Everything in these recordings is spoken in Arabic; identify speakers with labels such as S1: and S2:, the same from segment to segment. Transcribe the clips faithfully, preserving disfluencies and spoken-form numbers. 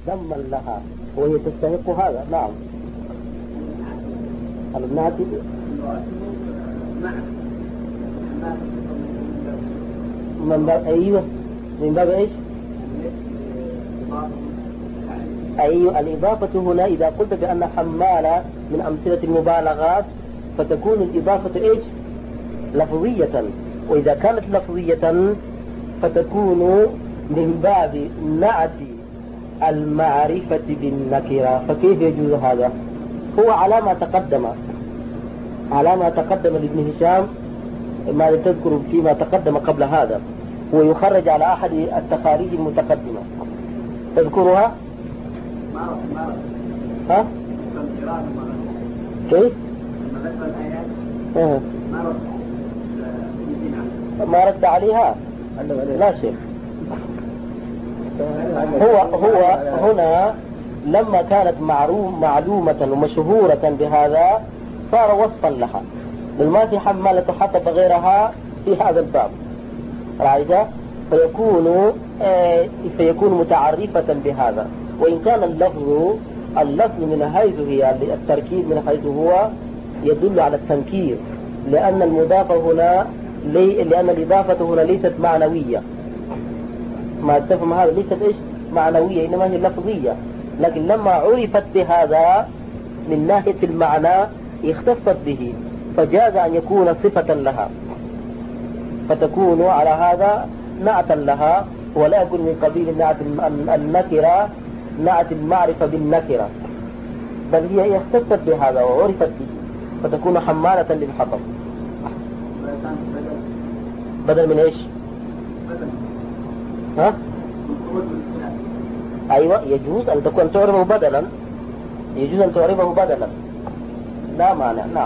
S1: ذما لها وهي تستحق هذا. نعم. الناتج من باب أيوه من باب إيش؟ أيوه الإضافة هنا إذا قلت بأن حمالة من أمثلة المبالغات فتكون الإضافة إيش؟ لفظية، وإذا كانت لفظية فتكون من باب نعت المعرفة بالنكرة. فكيف يجوز هذا؟ هو على ما تقدم على ما تقدم لابن هشام ما تذكر فيما تقدم قبل هذا، هو يخرج على أحد التخاريج المتقدمة تذكرها؟ ها؟ كيف؟ أه. ما رد عليها؟ لا شيء. هو هو هنا لما كانت معروم معلومة ومشهورة بهذا صار وصفا لها، بل ما في حمالة حطب غيرها في هذا الباب رأيت؟ فيكون آه فيكون متعرفة بهذا. وإن كان اللفظ اللفظ من حيث هي التركيب من حيث هو يدل على التنكير، لأن المضافة هنا لي لأن الإضافة هنا ليست معنوية. ما تفهم هذا؟ ليست إيش معنوية، إنما هي لفظية. لكن لما عرفت بهذا من ناحية المعنى اختصت به، فجاز أن يكون صفة لها، فتكون على هذا نعتا لها، ولا يكون من قبيل نعت النكرة نعت المعرفة بالنكرة، بل هي اختصت بهذا وعرفت به فتكون حمالة للحطب. بدل من ايش؟ ها؟ ايوه يجوز ان تكون تعرفه بدلا، يجوز ان تعرفه بدلا لا مانع. نعم.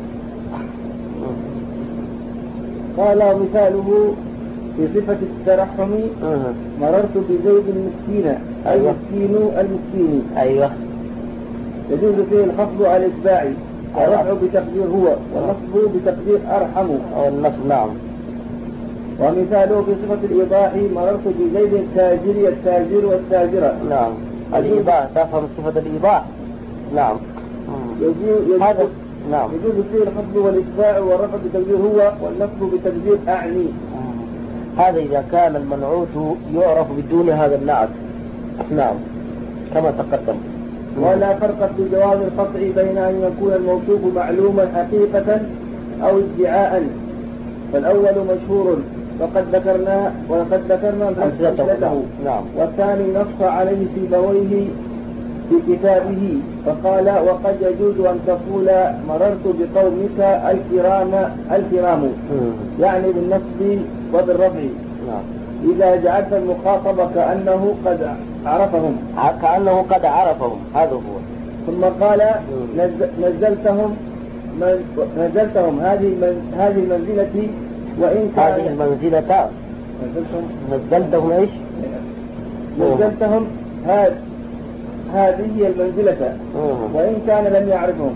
S2: قال مثاله في صفة الترحم مررت بزيد مسكينا،
S1: أيوة.
S2: المسكين المسكين.
S1: ايوه
S2: يجوز فيه الخفض على الإتباع والرفع بتقدير هو والنصب بتقدير أرحم
S1: أو النصب. نعم.
S2: ومثاله في صفة الإيضاح مررت بزيد التاجر التاجر والتاجرة.
S1: نعم. الإيضاح تفهم صفة الإيضاح. نعم.
S2: يجوز
S1: هذا نعم.
S2: يجوز فيه الخفض والإتباع والرفع بتقدير هو والنصب بتقدير أعني.
S1: هذا إذا كان المنعوت يعرف بدون هذا النعت. نعم كما تقدم.
S2: ولا فرق في جواز القطع بين أن يكون الموصوف معلوما حقيقة أو ادعاء، فالأول مشهور وقد ذكرنا وقد ذكرنا أمثلته.
S1: نعم.
S2: والثاني نص عليه سيبويه في كتابه فقال وقد يجوز أن تقول مررت بقومك الكرام الكرام، يعني بالنصب وبالرفع.
S1: نعم.
S2: إذا جعلت المخاطب كأنه قد عرفهم
S1: كأنه قد عرفهم هذا هو.
S2: ثم قال نزلتهم نزلتهم هذه هذه المنزلة وإن كان
S1: هذه المنزلة
S2: نزلتهم
S1: نزلتهم إيش؟
S2: نزلتهم هذه هذه هي المنزلة وإن كان لم يعرفهم.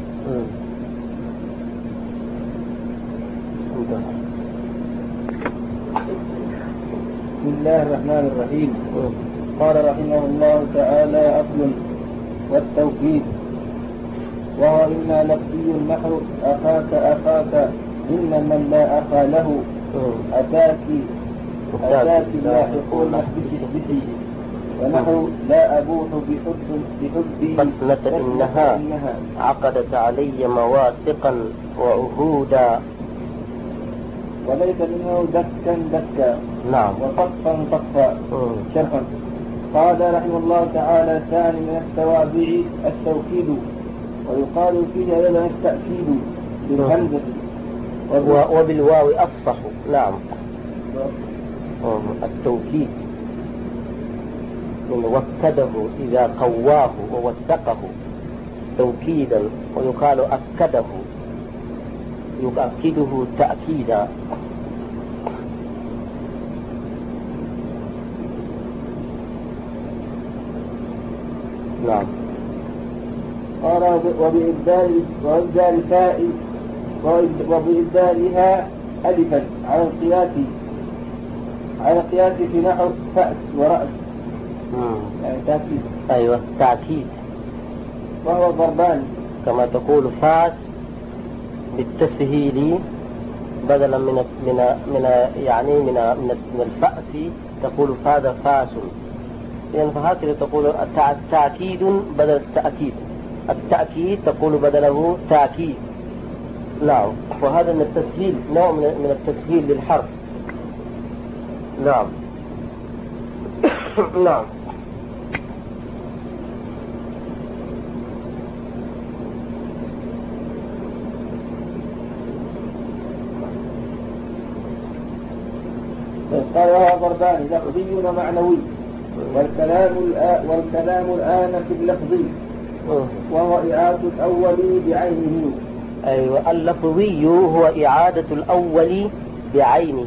S2: بسم الله الرحمن الرحيم. قال رحمه الله تعالى أصل والتوكيد وهو إما لفظي نحو أخاك أخاك إن من لا أخا له أتاك أتاك لاحقون بشدتي، ونحو لا أبوح بحب بحبي
S1: فتنة إنها عقدت علي مواثقا وعهودا،
S2: وليس منه دكا دكا.
S1: نعم.
S2: وطفا طفا. شرحا. قال رحمه الله تعالى ثاني من التوابع التوكيد، ويقال فيه أيضا التأكيد بالهمزة
S1: وبالواو أفصح. نعم. التوكيد من وكده إذا قواه ووثقه توكيدا، ويقال أكده يؤكده تأكيدا. نعم.
S2: قال وبإبدال وإبدال فاء وبإبدالها ألفا على القياس على القياس في نحو فأس ورأس يعني تأكيد.
S1: أيوة تأكيد.
S2: وهو ضربان
S1: كما تقول فاس بالتسهيل بدلا من من من يعني من من من الفأس تقول فاز فاس، يعني فهكذا تقول التأكيد بدل التأكيد، التأكيد تقول بدله تأكيد. نعم، وهذا من التسهيل، نوع من التسهيل للحرف. نعم. نعم.
S2: قال وهو ضربان لفظي ومعنوي، والكلام الآن والكلام الآن في اللفظي وهو إعادة الأول بعينه.
S1: أيوة، اللفظي هو إعادة الأول بعينه،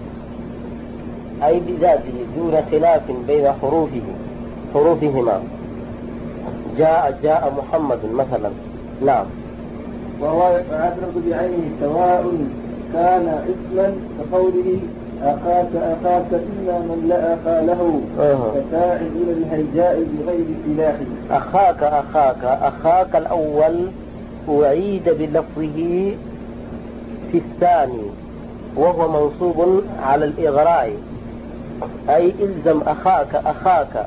S1: أي بذاته دون خلاف بين حروفه حروفهما. جاء جاء محمد مثلا. نعم.
S2: وهو إعادة بعينه سواء كان اسما كقوله أخاك أخاك إلا من لا أخا له فساعد إلى الهيجاء بغير سلاح.
S1: أخاك أخاك أخاك الأول أعيد بلفظه في الثاني وهو منصوب على الإغراء، أي إلزم أخاك أخاك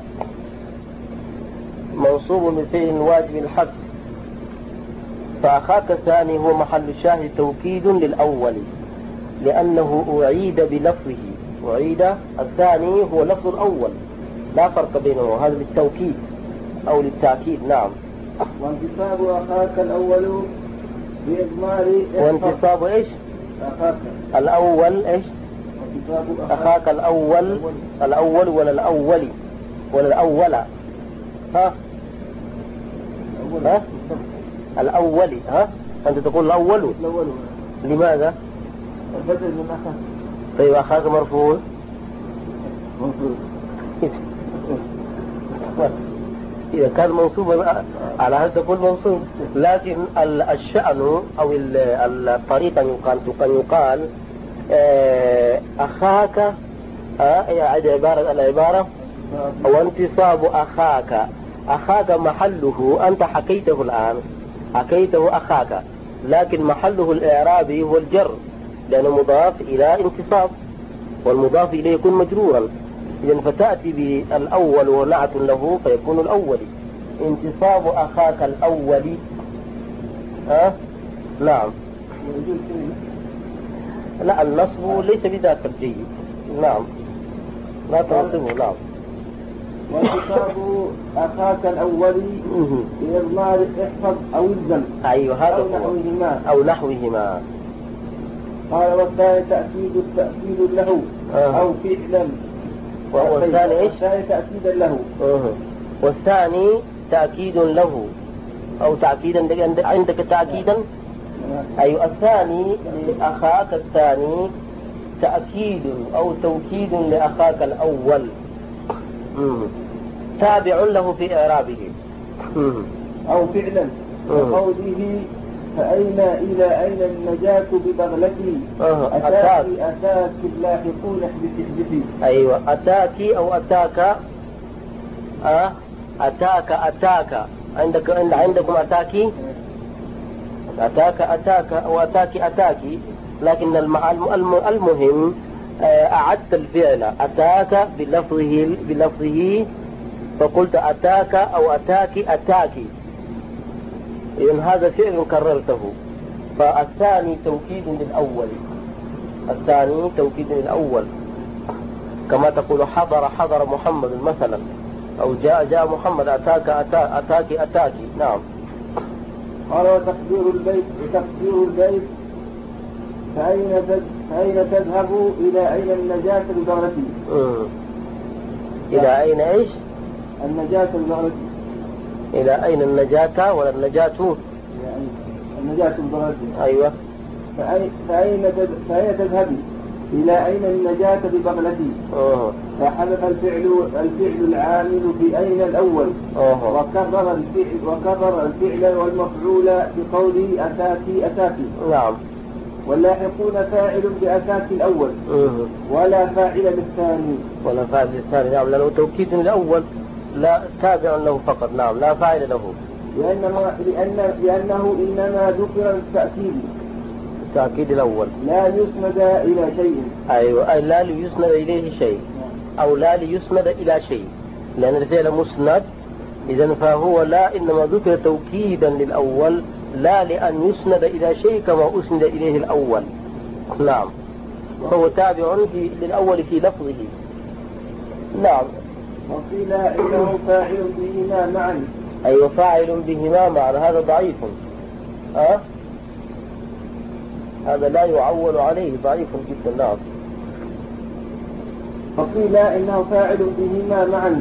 S1: منصوب بفعل واجب الحذف، فأخاك الثاني هو محل الشاهد توكيد للأول لأنه أعيد بلفظه، أعيد الثاني هو لفظ الأول لا فرق بينه، هذا للتوكيد أو للتأكيد. نعم.
S2: وانتصاب أخاك الأول بإضمار
S1: وانتصاب إيش؟
S2: أخاك
S1: الأول إيش؟ أخاك الأول الأول ولا الأولي ولا الأولى؟ ها؟ ها؟ الأولي. ها؟ أنت تقول الأول.
S2: الأول.
S1: لماذا؟
S2: البدل من أخاك.
S1: طيب أخاك مرفوع.
S2: مرفوع.
S1: إذا كان منصوبا على هذا تقول منصوب، لكن الشأن أو الطريقة يقال أن يقال أخاك، أعد عبارة العبارة وانتصاب أخاك. أخاك محله أنت حكيته الآن، حكيته أخاك، لكن محله الإعرابي هو الجر لأنه مضاف إلى انتصاب، والمضاف إليه يكون مجرورا، إذن فتأتي بالأول ونعت له فيكون الأول. انتصاب أخاك الأول. ها؟ نعم. لا، النصب ليس بذاك الجيد. نعم، لا تنصبه. نعم.
S2: وانتصاب أخاك الأول بإضمار احفظ أو الزم.
S1: أيوه، هذا
S2: أو
S1: هو.
S2: نحوهما.
S1: أو نحوهما.
S2: قال والثاني تأكيد التأكيد له
S1: آه.
S2: أو فعلا.
S1: وهو الثاني إيش؟
S2: والثاني تأكيدا له.
S1: آه. والثاني تأكيد له أو تأكيدا عندك تأكيدا. أيوه، الثاني لأخاك الثاني تأكيد أو توكيد لأخاك الأول. مم. تابع له في إعرابه. مم.
S2: أو فعلا كقوله فأين إلى أين النجاة ببغلتي
S1: أه.
S2: أتاك أتاك اللاحقون احدثي احدثي.
S1: أيوة، أتاك أو أتاك. أه؟ أتاك أتاك عندك عندكم أتاكي أتاك أتاك أو أتاك أتاكي، لكن المهم أعدت الفعل أتاك بلفظه بلفظه فقلت أتاك أو أتاك أتاكي، إذن هذا فعل كررته. فالثاني توكيد للأول، الثاني توكيد للأول، كما تقول حضر حضر محمد مثلا، أو جاء جاء محمد أتاك أتاك أتاك أتاكي. نعم.
S2: قال وتقدير البيت تقدير البيت فأين فأين تذهب إلى أين النجاة ببغلتي.
S1: إلى أين إيش؟
S2: النجاة ببغلتي.
S1: إلى أين النجاة ولا النجاة؟
S2: النجاة ببغلتي.
S1: أيوة.
S2: فأين فأين فأين تذهبي إلى أين النجاة ببغلتي.
S1: أوه.
S2: فحذف الفعل الفعل العامل في أين الأول.
S1: أوه.
S2: وكرر الفعل وكرر الفعل والمفعول بقوله أتاكي أتاكي.
S1: نعم.
S2: واللاحقون فاعل بأتاك الأول.
S1: أوه.
S2: ولا فاعل للثاني.
S1: ولا فاعل للثاني. نعم، لأنه توكيد للأول لا تابع له فقط. نعم لا فاعل له.
S2: لأنما لأن لأنه إنما ذكر التأكيد.
S1: التأكيد الأول
S2: لا يسند إلى شيء.
S1: أيوة أي لا ليسند إليه شيء أو لا ليسند إلى شيء، لأن الفعل مسند إذن فهو لا إنما ذكر توكيدا للأول لا لأن يسند إلى شيء كما أسند إليه الأول. نعم فهو تابع للأول في لفظه. نعم.
S2: وقيل إنه فاعل بهما معا.
S1: أيوة فاعل بهما معا هذا ضعيف. أه؟ هذا لا يعول عليه ضعيف جدا. نعم.
S2: وقيل إنه فاعل بهما معا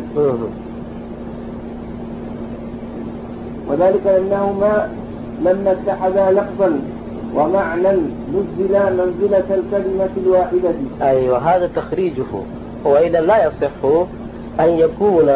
S2: وذلك أنهما لما اتحدا لفظا ومعنى نزلا منزلة الكلمة الواحدة.
S1: أيوة هذا تخريجه، وإلا لا يصح أن يكون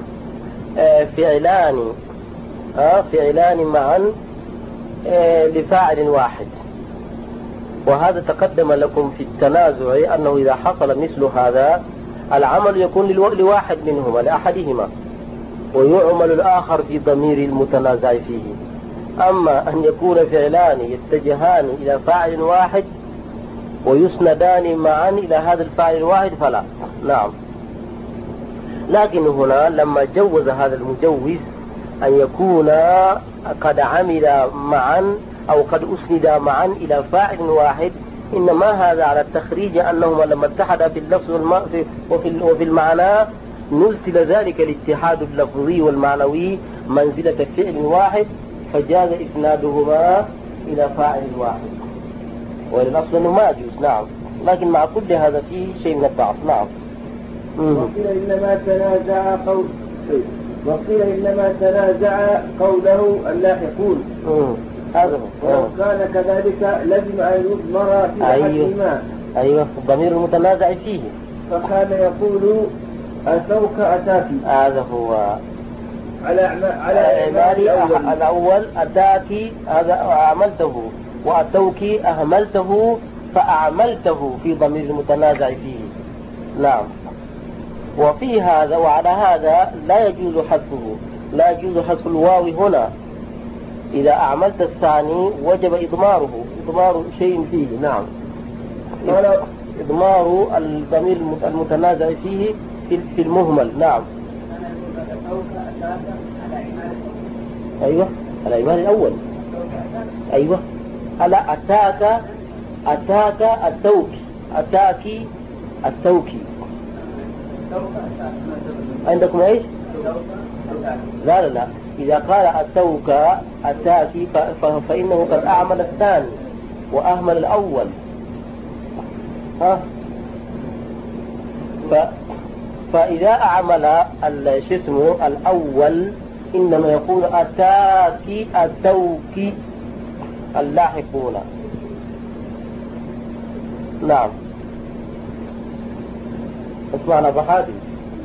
S1: فعلان فعلان معا لفاعل واحد. وهذا تقدم لكم في التنازع أنه إذا حصل مثل هذا العمل يكون لواحد منهما لأحدهما ويعمل الآخر في ضمير المتنازع فيه. أما أن يكون فعلان يتجهان إلى فاعل واحد ويسندان معا إلى هذا الفاعل الواحد فلا. نعم. لكن هنا لما جوز هذا المجوز أن يكون قد عمل معا أو قد أسند معا إلى فاعل واحد، إنما هذا على التخريج أنهما لما اتحدا في اللفظ وفي المعنى نزل ذلك الاتحاد اللفظي والمعنوي منزلة فعل واحد فجاز إسنادهما إلى فاعل واحد، وللأصل أنه ما يجوز. نعم. لكن مع كل هذا فيه شيء من الضعف. نعم.
S2: وقيل إنما تنازع قول وقيل إنما تنازع قوله اللاحقون.
S1: هذا
S2: ولو كان كذلك لازم أن يضمر في أحدهما.
S1: أيوة الضمير المتنازع فيه.
S2: فكان يقول أتوك أتاكي.
S1: هذا هو
S2: على على إعمال
S1: الأول. الأول أتاكي هذا أعملته، وأتوك أهملته فأعملته في ضمير المتنازع فيه. نعم. وفي هذا وعلى هذا لا يجوز حذفه، لا يجوز حذف الواو هنا. إذا أعملت الثاني وجب إضماره، إضمار شيء فيه. نعم. إضمار الضمير المتنازع فيه في المهمل. نعم. أيوة الإعمال الأول. أيوة ألا أتاك أتاك التوكي أتاكي التوكي عندكم إيش؟ لا لا لا إذا قال أتوك أتاكي فإنه قد أعمل الثاني وأهمل الأول. ها ف فإذا أعمل الجسم الأول إنما يقول أتاكي أتوكي اللاحقون. نعم. اسمعنا بحادي.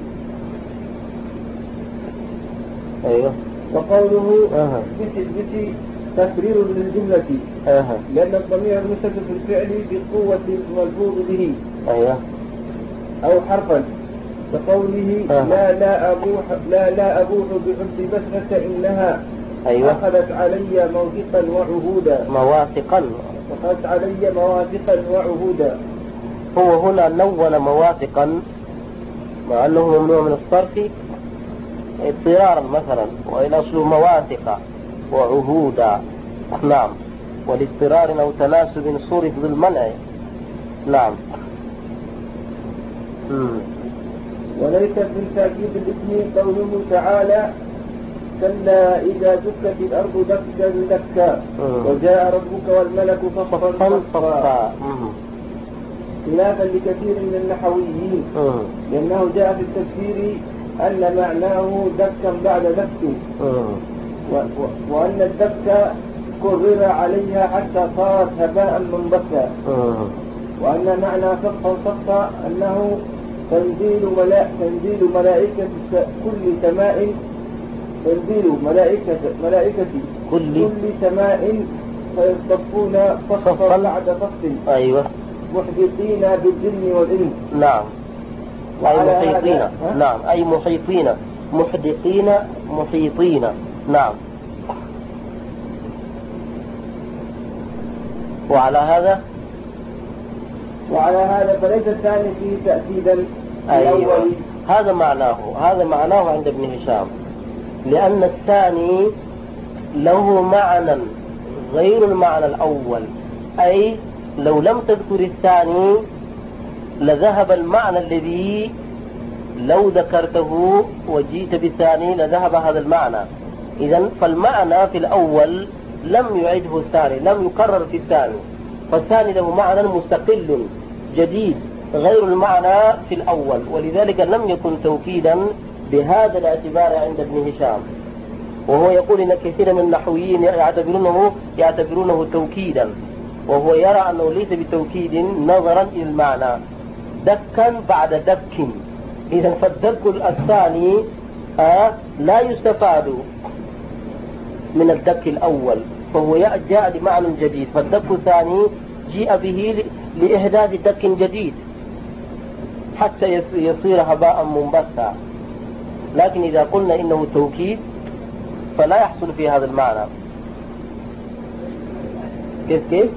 S1: أيوه.
S2: وقوله أه. بتي بتي تكرير للجملة
S1: أه.
S2: لأن الضمير المستتر في الفعل بقوة الملفوظ به.
S1: أيوه.
S2: أو حرفا كقوله أه. لا لا أبوح لا لا أبوح بحب بسمة إنها
S1: أيوه.
S2: أخذت علي موثقا وعهودا.
S1: مواثقا.
S2: أخذت علي مواثقا وعهودا.
S1: هو هنا نون مواثقا مع أنه ممنوع من الصرف اضطرارا مثلا، وإلى أصله مواثق وعهودا. نعم. والاضطرار أو تناسب صرف ذو المنع. نعم. مم.
S2: وليس في تأكيد الاسم قوله تعالى كلا إذا دكت الأرض دكا دكا وجاء ربك والملك صفا صفا، خلافا لكثير من النحويين، لأنه جاء في التفسير أن معناه دكا بعد دك، وأن الدك كرر عليها حتى صارت هباء منبثا، وأن معنى صفا صفا أنه تنزيل ملائكة تنزيل ملائكة كل سماء تنزيل ملائكة ملائكة كل, كل سماء فيصطفون صفا بعد صف.
S1: أيوة.
S2: محيطين بالجن والإنس.
S1: نعم. أي محيطين. نعم أي محيطين محدقين محيطين. نعم. وعلى هذا
S2: وعلى هذا فليس الثاني فيه تأكيدا.
S1: أيوة. هذا معناه هذا معناه عند ابن هشام، لأن الثاني له معنى غير المعنى الأول، أي لو لم تذكر الثاني لذهب المعنى الذي لو ذكرته وجيت بالثاني لذهب هذا المعنى. إذن فالمعنى في الأول لم يعده الثاني، لم يكرر في الثاني، فالثاني له معنى مستقل جديد غير المعنى في الأول، ولذلك لم يكن توكيدا بهذا الاعتبار عند ابن هشام. وهو يقول إن كثير من النحويين يعتبرونه يعتبرونه توكيدا، وهو يرى أنه ليس بتوكيد نظرا إلى المعنى، دكا بعد دك. إذا فالدك الثاني آه لا يستفاد من الدك الأول، فهو جاء لمعنى جديد، فالدك الثاني جاء به لإحداث دك جديد حتى يصير هباء منبثا. لكن إذا قلنا إنه توكيد فلا يحصل في هذا المعنى. كيف كيف؟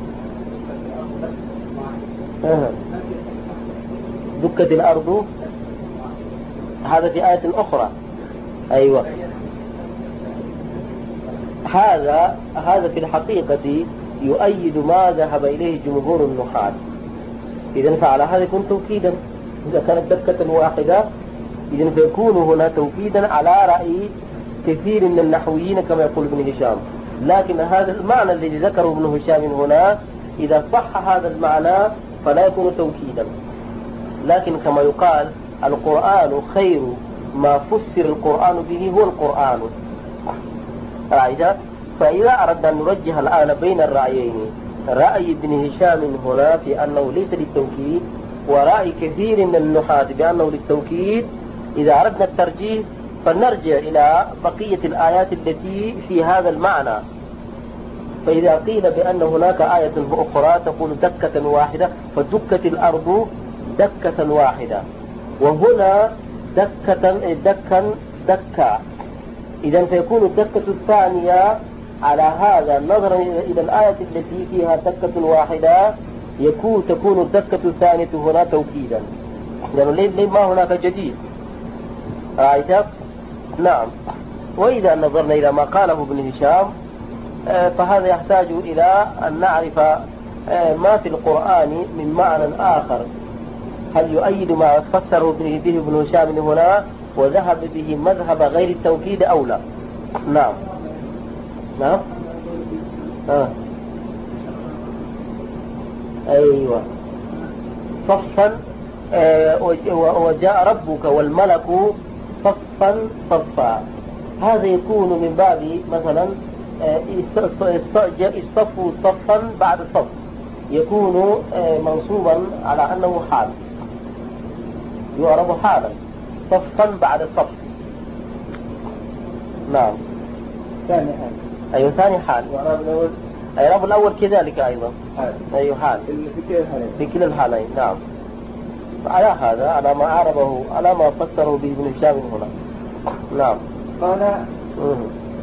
S1: آه. دكت الأرض، هذا في آية أخرى. أيوة. هذا هذا في الحقيقة يؤيد ما ذهب إليه جمهور النحاة. إذن فعلى هذا يكون توكيدا. إذا كانت دكة واحدة إذن فيكون هنا توكيدا على رأي كثير من النحويين كما يقول ابن هشام. لكن هذا المعنى الذي ذكره ابن هشام هنا إذا صح هذا المعنى فلا يكون توكيدا. لكن كما يقال القرآن خير ما فسر القرآن به هو القرآن. رأيت؟ فإذا أردنا أن نرجح الآن بين الرأيين، رأي ابن هشام هنا في أنه ليس للتوكيد، ورأي كثير من النحاة بأنه للتوكيد، إذا أردنا الترجيح فنرجع إلى بقية الآيات التي في هذا المعنى. فإذا قيل بأن هناك آية أخرى تقول دكة واحدة، فدكت الأرض دكة واحدة، وهنا دكة دكا دكا. إذا فيكون الدكة الثانية على هذا نظرا إلى الآية التي فيها دكة واحدة يكون تكون الدكة الثانية هنا توكيدا، لأنه يعني ما هناك جديد. رأيت؟ نعم. وإذا نظرنا إلى ما قاله ابن هشام فهذا يحتاج إلى أن نعرف ما في القرآن من معنى آخر، هل يؤيد ما فسره به ابن هشام هنا وذهب به مذهب غير التوكيد أو لا. نعم. نعم. آه. أيوة. صفا آه وجاء ربك والملك صفا صفا، هذا يكون من باب مثلا اصطفوا صفا بعد صف، يكون منصوبا على أنه حال، يعرب حالا، صفا بعد صف. نعم.
S2: ثاني حال.
S1: أيوة ثاني حال.
S2: وإعراب الأول.
S1: إعراب الأول كذلك أيضا.
S2: حال.
S1: أيوة حال.
S2: في كلا الحالين.
S1: في كلا الحالين. نعم. على هذا على ما أعربه على ما فسره به ابن هشام هنا. نعم.
S2: قال
S1: مه.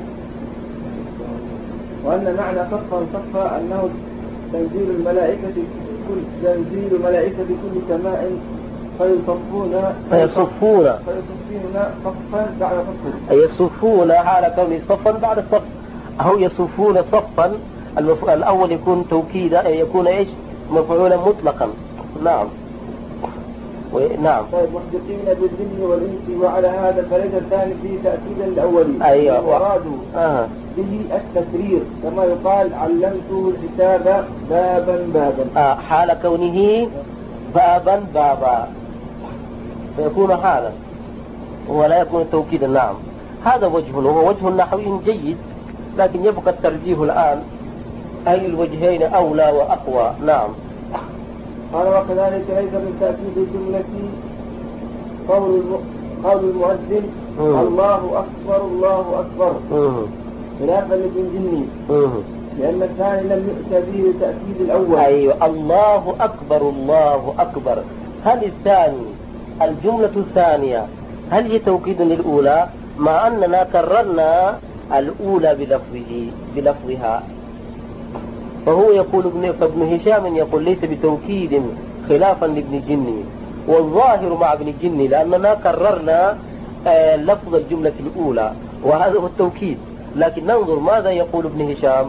S2: وأن معنى صفا صفا أنه تنزيل الملائكة كل تنزيل ملائكة كل سماء فيصفون
S1: فيصفون
S2: فيصفون صفا بعد صف،
S1: أي يصفون حال كونه صفا بعد صف، أو يصفون صفا. الأول يكون توكيدا، يكون إيش مفعولا مطلقا. نعم. نعم.
S2: طيب محدثين بالجن والإنس، وعلى هذا فليس الثاني فيه تأكيدا الأولي.
S1: أيوة.
S2: وأرادوا
S1: آه.
S2: به التسرير كما يقال علمته الحساب بابا بابا.
S1: آه. حال كونه بابا بابا فيكون حالا ولا يكون توكيدا. نعم. هذا وجه وهو وجه نحوي جيد، لكن يبقى الترجيح الآن أي الوجهين أولى وأقوى. نعم.
S2: قال وكذلك ليس من تأكيد الجملة قول قول المؤذن الله أكبر الله أكبر خلافا لابن جني، لأن الثاني لم يؤت به تأكيد الأول.
S1: أيوة. الله أكبر الله أكبر، هل الثاني الجملة الثانية هل هي توكيد للأولى مع أننا كررنا الأولى بلفظه بلفظها؟ فهو يقول ابن فابن هشام يقول ليس بتوكيد خلافا لابن الجني، والظاهر مع ابن الجني لأننا كررنا آه لفظ الجملة الأولى وهذا هو التوكيد. لكن ننظر ماذا يقول ابن هشام.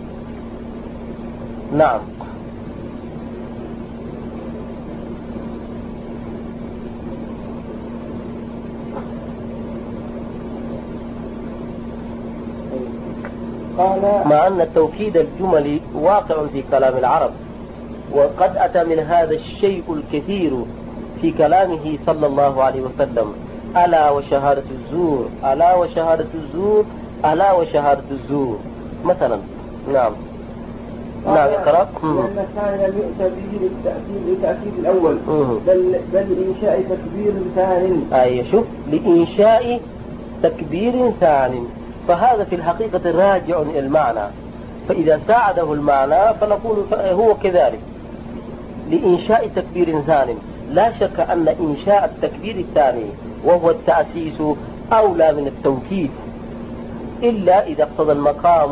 S1: نعم.
S2: قال
S1: مع أن التوكيد الجملي واقع في كلام العرب، وقد أتى من هذا الشيء الكثير في كلامه صلى الله عليه وسلم: ألا وشهادة الزور، ألا وشهادة الزور، ألا وشهادة الزور مثلا. نعم. نعم اقرأ.
S2: لأن الثاني لم يؤتى به للتأكيد لتأكيد الأول، بل بل لإنشاء تكبير ثان.
S1: أي شوف، لإنشاء تكبير ثان، فهذا في الحقيقة راجع إلى المعنى، فإذا ساعده المعنى فنقول هو كذلك لإنشاء تكبير ثان. لا شك أن إنشاء التكبير الثاني وهو التأسيس أولى من التوكيد، إلا إذا اقتضى المقام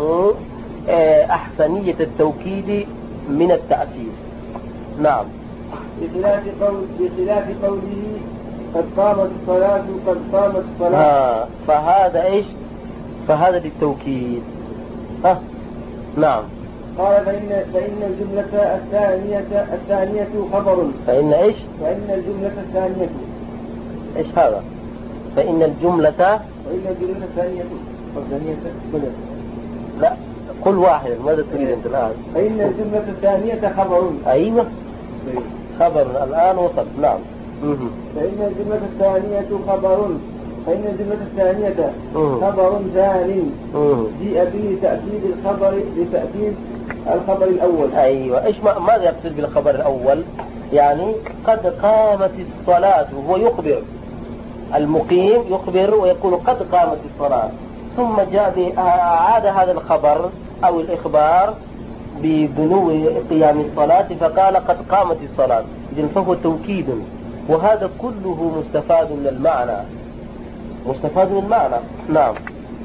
S1: أحسنية التوكيد من التأسيس. نعم.
S2: بخلاف قول بخلاف قوله قد قامت الصلاة قد قامت الصلاة.
S1: ها فهذا إيش؟ فهذا للتوكيد. ها نعم.
S2: قال فإن فإن الجملة الثانية الثانية خبر.
S1: فإن إيش؟
S2: فإن الجملة الثانية.
S1: إيش هذا؟ فإن الجملة.
S2: فإن الجملة الثانية. الثانية كلها.
S1: لا قل واحد، ماذا تريد أنت الآن؟
S2: فإن الجملة الثانية خبر.
S1: أيوة خبر الآن وصل. نعم.
S2: فإن الجملة الثانية خبر فإن الجملة الثانية خبر ثاني جيء به تأكيد الخبر لتأكيد الخبر الأول.
S1: أيوة. إيش ماذا يقصد بالخبر الأول؟ يعني قد قامت الصلاة، وهو يخبر المقيم يخبر ويقول قد قامت الصلاة، ثم جاء أعاد هذا الخبر أو الإخبار بدنو قيام الصلاة فقال قد قامت الصلاة، إذن فهو توكيد، وهذا كله مستفاد من المعنى، مستفاد من المعنى. نعم.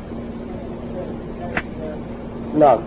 S1: نعم.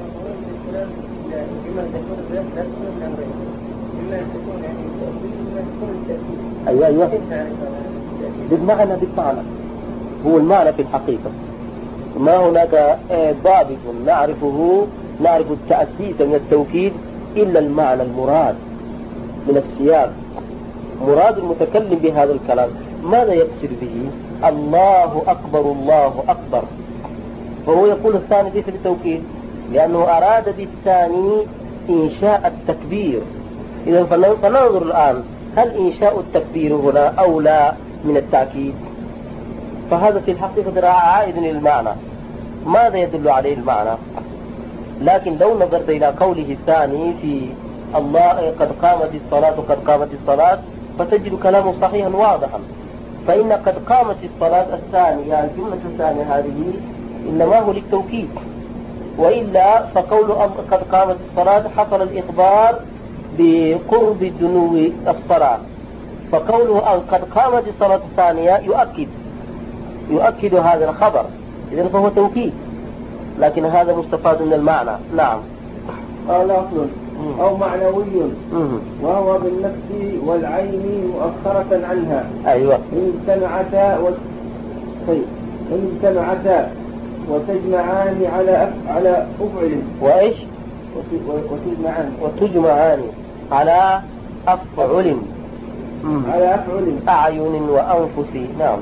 S1: أيوة أيوة بالمعنى بالمعنى هو المعنى في الحقيقة، ما هناك ضابط نعرفه نعرف التأسيس من التوكيد إلا المعنى المراد من السياق. مراد المتكلم بهذا الكلام ماذا يقصد به؟ الله أكبر الله أكبر، فهو يقول الثاني ليس بالتوكيد لأنه أراد بالثاني إنشاء التكبير. إذا فننظر الآن هل إنشاء التكبير هنا أولى من التأكيد؟ فهذا في الحقيقة عائد للمعنى. ماذا يدل عليه المعنى؟ لكن لو نظرت إلى قوله الثاني في الله قد قامت الصلاة قد قامت الصلاة فتجد كلامه صحيحا واضحا، فإن قد قامت الصلاة الثانية الجملة الثانية هذه إنما هو للتوكيد، وإلا فقول قد قامت الصلاة حصل الإخبار بقرب دنو الصلاة، فقوله أن قد قامت الصلاة الثانية يؤكد يؤكد هذا الخبر، إذن فهو توكيد، لكن هذا مستفاد من المعنى. نعم.
S2: قال أصل أو معنوي وهو بالنفس والعين مؤخرة عنها.
S1: أيوة.
S2: إن اجتمعتا و... طيب. إن اجتمعتا وتجمعان على أف... على أفعل.
S1: وإيش؟
S2: وتجمعان
S1: وتجمعان على أفعل.
S2: على أفعل
S1: أعين وأنفس. نعم.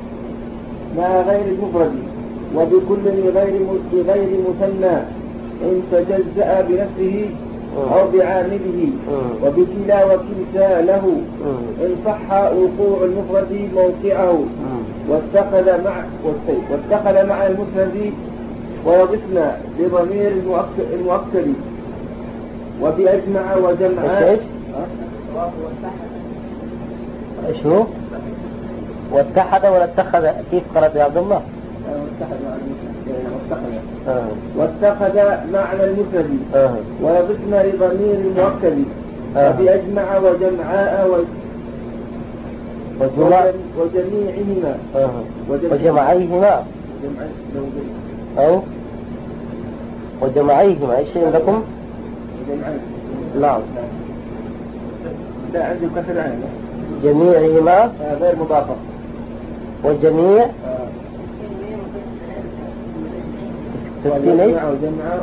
S2: مع غير المفرد وبكل غير غير مثنى إن تجزأ بنفسه أو بعامله، وبكلا وكلتا له إن صح وقوع المفرد موقعه، واتخذ مع واتخذ مع المفرد ويضفنا بضمير المؤكد، وبأجمع وجمعا.
S1: ايش هو؟ واتحد ولا اتخذ؟ كيف قرأت يا عبد الله؟
S2: آه. واتخذ معنى المفرد آه. ويضفنا لضمير المؤكد آه. وبأجمع وجمعاء و...
S1: وجمع
S2: وجميعهما
S1: آه. وجمعيهما أو وجمعيهما أي شيء لكم؟
S2: وجمعين.
S1: نعم.
S2: لا عندي كسر عين.
S1: جميعهما
S2: آه غير مضافة.
S1: والجميع
S2: آه.
S1: تسكين ايش؟
S2: وجمع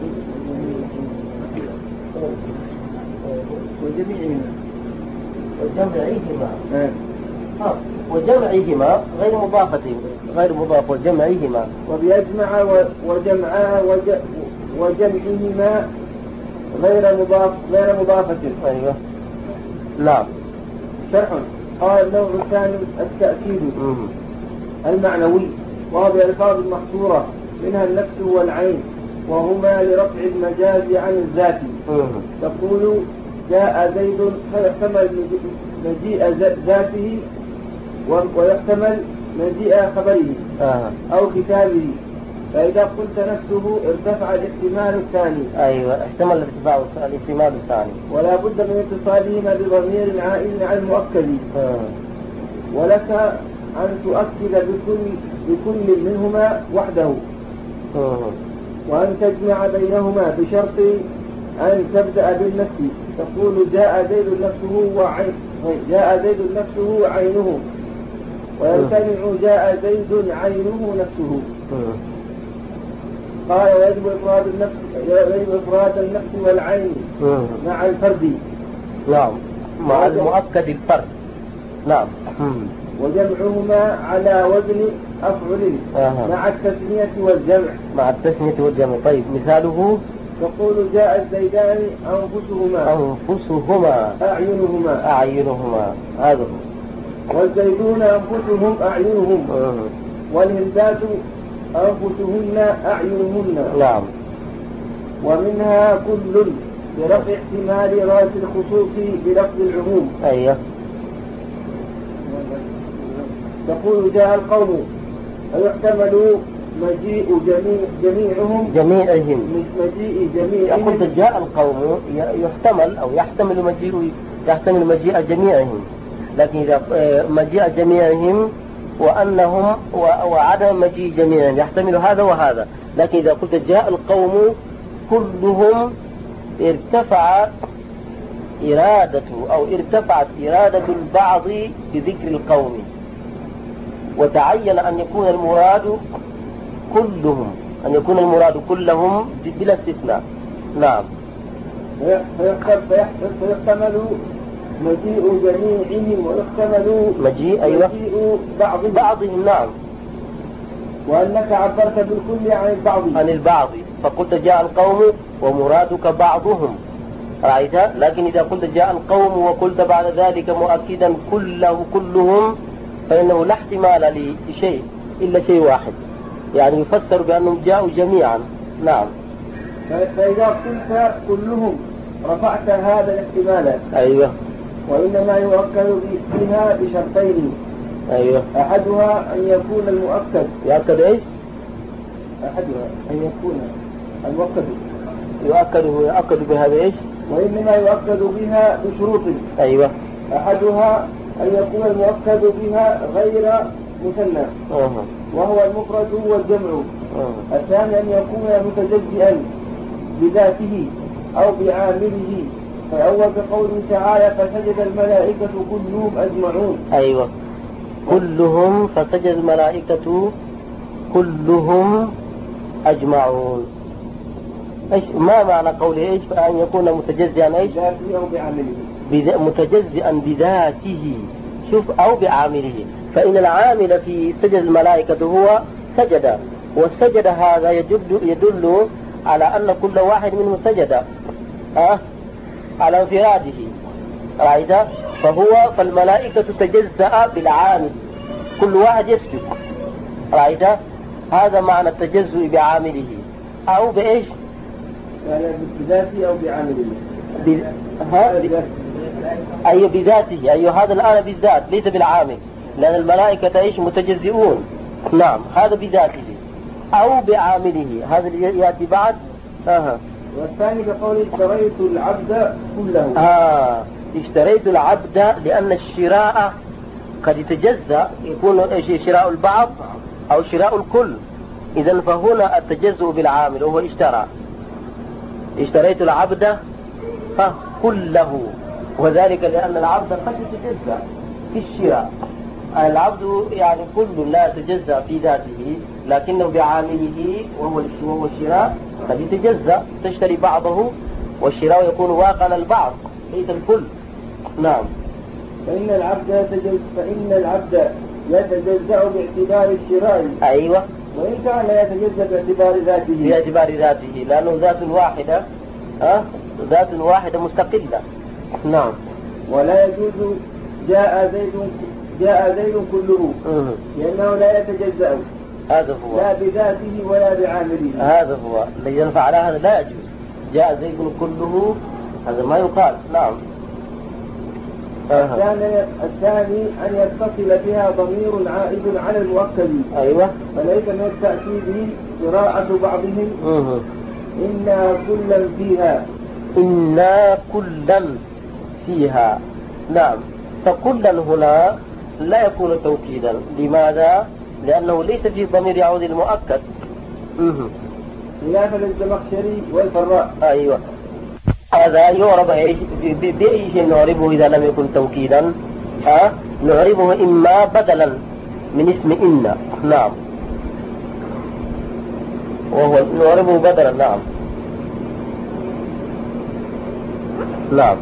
S2: وجميعهما
S1: وجمعيهما
S2: آه.
S1: آه. وجمعيهما غير مضافة غير مضاف وجمعيهما
S2: وبيجمع وجمعا وجمعهما غير مضاف غير مضافة.
S1: أيوة. نعم.
S2: شرح. قال النوع الثاني التأكيد
S1: مم.
S2: المعنوي وهو بألفاظ محصورة منها النفس والعين وهما لرفع المجاز عن الذات.
S1: مم.
S2: تقول جاء زيد فيحتمل مجيء ذاته ويحتمل مجيء خبره
S1: آه.
S2: أو كتابه. فإذا قلت نفسه ارتفع الاحتمال الثاني.
S1: أيوة احتمل الارتفاع الاحتمال الثاني
S2: ولا بد من اتصالهما بضمير عائد على المؤكد.
S1: آه.
S2: ولك أن تؤكد بكل, بكل منهما وحده.
S1: آه.
S2: وأن تجمع بينهما بشرط أن تبدأ بالنفس. تقول جاء زيد نفسه وعين جاء زيد نفسه وعينه ويمتنع جاء زيد عينه نفسه.
S1: آه.
S2: قال ويجب إفراد النفس يجب إفراد النفس والعين
S1: آه.
S2: مع الفرد.
S1: نعم مع المؤكد الفرد. نعم.
S2: وجمعهما على وزن أفعل
S1: آه.
S2: مع التثنية والجمع.
S1: مع التثنية والجمع. طيب مثاله
S2: تقول جاء الزيدان أنفسهما
S1: أنفسهما
S2: أعينهما
S1: أعينهما. هذا هو.
S2: والزيدون أنفسهم أعينهم.
S1: آه.
S2: والهندات أنفسهن أعينهن.
S1: نعم.
S2: ومنها كل برفع احتمال رأس الخصوص بلفظ العموم.
S1: أيوه.
S2: تقول جاء القوم فيحتمل مجيء جميع جميعهم
S1: جميعهم.
S2: مجيء جميعهم.
S1: يقول جاء القوم يحتمل أو يحتمل مجيء يحتمل مجيء جميعهم. لكن إذا مجيء جميعهم وأنهم وعدم مجيء جميعهم يحتمل هذا وهذا. لكن إذا قلت جاء القوم كلهم ارتفع إرادة أو ارتفعت إرادة البعض بذكر القوم وتعين أن يكون المراد كلهم أن يكون المراد كلهم بلا استثناء. نعم.
S2: فيحتمل مجيء جميعهم ويحتمل
S1: مجيء أيوة
S2: مجيء بعض
S1: بعضهم. نعم.
S2: وأنك عبرت بالكل عن البعض
S1: عن البعض فقلت جاء القوم ومرادك بعضهم رأيت. لكن إذا قلت جاء القوم وقلت بعد ذلك مؤكدا كله كلهم فإنه لا احتمال لشيء إلا شيء واحد يعني يفسر بأنهم جاءوا جميعا. نعم.
S2: فإذا قلت كلهم رفعت هذا الاحتمال.
S1: أيوة.
S2: وإنما يؤكد بها بشرطين.
S1: أيوة.
S2: أحدها أن يكون المؤكد
S1: يؤكد إيش؟
S2: أحدها أن يكون المؤكد
S1: يؤكد يؤكد بهذا إيش؟
S2: وإنما يؤكد بها بشروط.
S1: أيوة.
S2: أحدها أن يكون المؤكد بها غير مثنى
S1: أه.
S2: وهو المفرد والجمع.
S1: أه.
S2: الثاني أن يكون متجزئا بذاته أو بعامله. فأول بقوله تعالى فسجد الملائكة كلهم أجمعون.
S1: أيوة. كلهم فسجد الملائكة كلهم أجمعون. إيش ما معنى قوله إيش فأن يكون متجزئا إيش؟
S2: بذاته أو بعامله.
S1: بذ... متجزئا بذاته شوف أو بعامله. فإن العامل في سجد الملائكة هو سجد والسجد هذا يدل يدل على أن كل واحد منهم سجد أه؟ على انفراده رأيت. فهو فالملائكة تجزأ بالعامل كل واحد يسجد رأيت. هذا معنى التجزؤ بعامله أو بإيش
S2: يعني بذاته أو بعامله.
S1: ب... ها؟ أي بذاته. أي هذا الآن بالذات ليس بالعامل لأن الملائكة إيش متجزئون. نعم. هذا بذاته أو بعامله هذا اللي يأتي بعد. أه.
S2: والثاني بقول اشتريت العبد كله.
S1: آه اشتريت العبد لأن الشراء قد يتجزأ يكون شراء البعض أو شراء الكل. إذن فهنا التجزؤ بالعامل وهو اشترى، اشتريت العبد كله، وذلك لأن العبد قد يتجزأ في الشراء. العبد يعني كل لا يتجزأ في ذاته، لكنه بعامله وهو الشراء قد يتجزأ، تشتري بعضه والشراء يكون واقع البعض ليس الكل. نعم.
S2: فإن العبد يتجزأ فإن العبد يتجزأ باعتبار الشراء.
S1: أيوة.
S2: وإن كان لا يتجزأ باعتبار ذاته.
S1: باعتبار ذاته لأنه ذات واحدة، أه؟ ذات واحدة مستقلة. نعم.
S2: ولا يجوز جاء زيد جاء زيد كله لأنه لا يتجزأ.
S1: هذا هو.
S2: لا بذاته ولا بعامله.
S1: هذا هو الذي ينفع على هذا لا يجوز. جاء زيد كله هذا ما يقال. نعم.
S2: الثاني الثاني أن يتصل بها ضمير عائد على المؤكد.
S1: أيوة.
S2: فليس من التأكيد قراءة بعضهم
S1: أه.
S2: إنا كلا فيها.
S1: إنا كلا فيها. نعم. فكلا هنا لا يكون توكيدا. لماذا؟ لأنه ليس فيه ضمير يعود المؤكد.
S2: خلافا للزمخشري والفراء.
S1: أيوة. هذا يعرب بأي شيء نعربه إذا لم يكن توكيدا؟ ها؟ نعربه إما بدلا من اسم إن. نعم. وهو نعربه بدلا. نعم. نعم.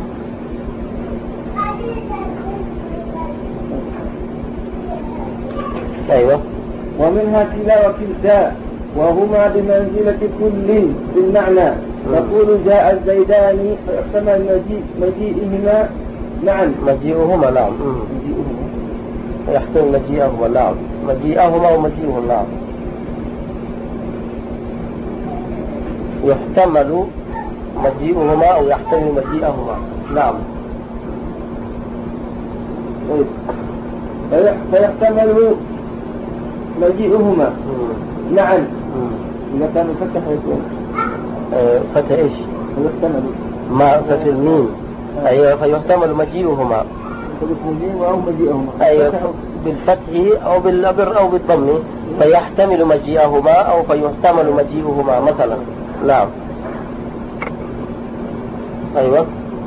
S1: أيوة.
S2: ومنها كلا وكلتا وهما بمنزلة كل بالمعنى. يقول جاء الزيدان فيحتمل مجيء مجيئهما معا.
S1: مجيئهما. نعم. يحتمل مجيئهما. نعم. مجيئهما ومجيئهما. نعم. يحتمل مجيئهما أو يحتمل مجيئهما. نعم.
S2: فيحتمل مجيئهما معا. إذا كان فتح يكون
S1: فتح إيش؟
S2: فيحتمل
S1: ما فتح الميم. أيوة. فيحتمل مجيئهما.
S2: أو مجيئهما.
S1: أيوة. بالفتح أو بالأبر أو بالضم. فيحتمل مجيئهما أو فيحتمل مجيئهما مثلا. نعم. أيوة.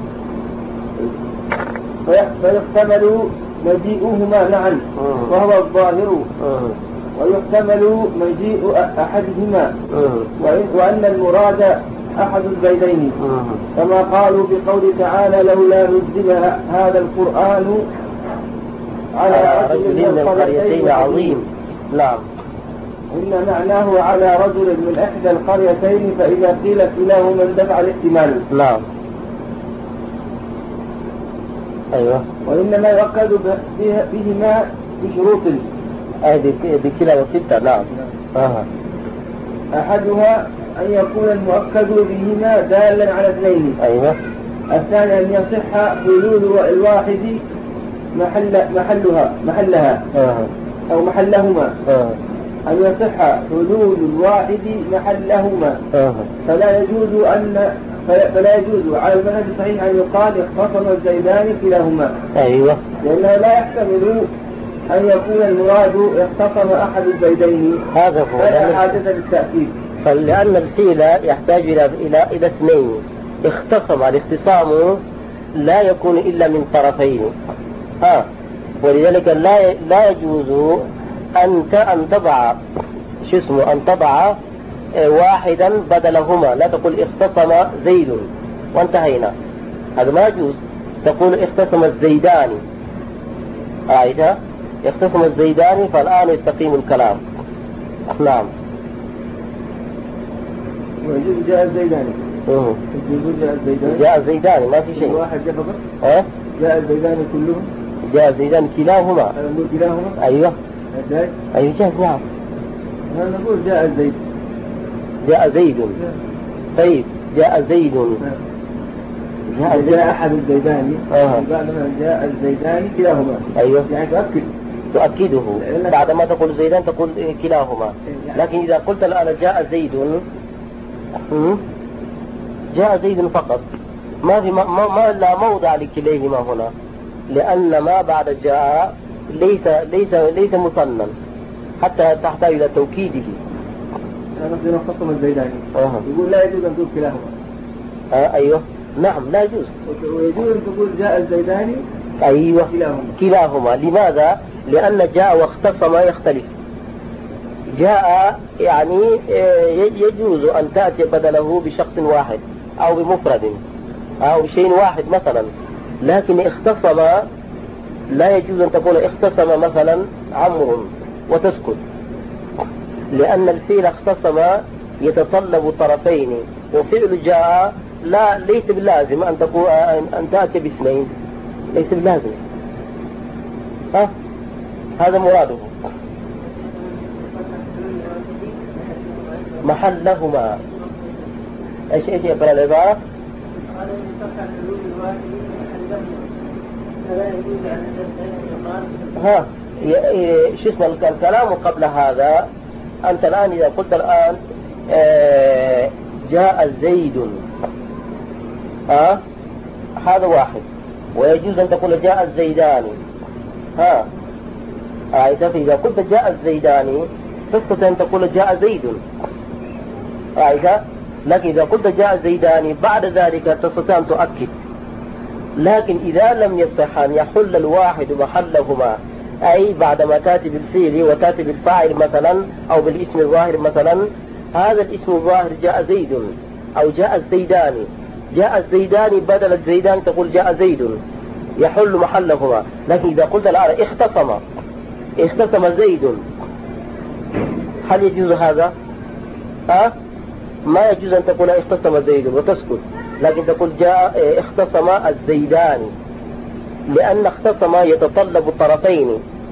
S2: فيحتمل مجيئهما معا وهو الظاهر. ويحتمل مجيء أحدهما وأن المراد أحد الزيدين كما قالوا بقول تعالى لولا نزل هذا القرآن على رجل من القريتين عظيم.
S1: نعم.
S2: إن معناه على رجل من إحدى القريتين فإذا قيل كلاهما اندفع الاحتمال.
S1: نعم. أيوة.
S2: وإنما يؤكد بهما بشروط.
S1: هذه بكلا وكلتا. نعم. آه.
S2: أحدها أن يكون المؤكد بهما دالا على اثنين.
S1: أيوة.
S2: الثاني أن يصح حلول الواحد محل محلها محلها
S1: آه.
S2: أو محلهما.
S1: آه.
S2: أن يصح حلول الواحد محلهما.
S1: آه.
S2: فلا يجوز أن فلا يجوز على المذهب الصحيح أن يقال اختصم الزيدان كلاهما.
S1: أيوة.
S2: لأنه لا يحتمل أن يكون المراد اختصم أحد الزيدين.
S1: هذا هو.
S2: فلا حاجة للتأكيد.
S1: فلأن الفيل يحتاج إلى إلى إلى اثنين. اختصم. الاختصام لا يكون إلا من طرفين. ها. ولذلك لا لا يجوز أن أن تضع شو اسمه أن تضع واحدا بدلهما. لا تقول اختصم زيد وانتهينا. هذا ما يجوز. تقول اختصم الزيدان. رأيتها؟ اختصم الزيدان فالآن يستقيم الكلام. نعم.
S2: ويجوز جاء الزيدان.
S1: اها.
S2: يجوز جاء الزيدان.
S1: جاء الزيدان ما في شيء.
S2: واحد جاء فقط.
S1: ها؟
S2: جاء الزيدان كلهم.
S1: جاء الزيدان كلاهما.
S2: نقول كلاهما.
S1: أيوه.
S2: ازاي؟
S1: أيوه جاء. نعم.
S2: نقول جاء الزيد.
S1: جاء زيد. طيب جاء زيد.
S2: جاء, جاء أحد الزيدان.
S1: آه.
S2: جاء الزيدان كلاهما.
S1: أيوه.
S2: يعني تؤكد.
S1: تؤكده. بعدما تقول زيدان تقول كلاهما. لكن إذا قلت الآن جاء زيد جاء زيد فقط ما في ما, ما لا موضع لكليهما هنا. لأن ما بعد جاء ليس ليس ليس مثنى حتى تحتاج إلى توكيده.
S2: هذا في خصم الزيداني
S1: أه.
S2: يقول لا يجوز أن تقول كلاهما.
S1: آه أيوه نعم لا يجوز.
S2: ويجوز أن تقول جاء الزيداني
S1: أيوه
S2: كلاهما.
S1: كلاهما. لماذا؟ لأن جاء واختصم يختلف. جاء يعني يجوز أن تأتي بدله بشخص واحد أو بمفرد أو بشيء واحد مثلا، لكن اختصم لا يجوز أن تقول اختصم مثلا عمرو وتسكت، لأن الفعل اختصم يتطلب طرفين، وفعل جاء لا ليس باللازم أن تقول أن تأتي باسمين، ليس باللازم. ها هذا مراده. محلهما ايش ايش يقرأ العبارة؟ ها شو اسمه الكلام قبل هذا. أنت الآن إذا قلت الآن آه جاء زيد، ها هذا واحد، ويجوز أن تقول جاء الزيداني. ها إذا قلت جاء الزيداني تستطيع أن تقول جاء زيد عائشة، لكن إذا قلت جاء زيداني بعد ذلك تستطيع أن تؤكد. لكن إذا لم يصح أن يحل الواحد محلهما، أي بعدما تأتي بالفعل وتأتي بالفاعل مثلا أو بالاسم الظاهر مثلا، هذا الاسم الظاهر جاء زيد أو جاء الزيداني، جاء الزيداني بدل الزيدان تقول جاء زيد يحل محلهما. لكن إذا قلت الآن اختصم اختصم زيد، هل يجوز هذا؟ ها؟ ما يجوز أن تقول اختصم زيد وتسكت، لكن تقول جاء اختصم الزيداني، لأن اختصم يتطلب الطرفين.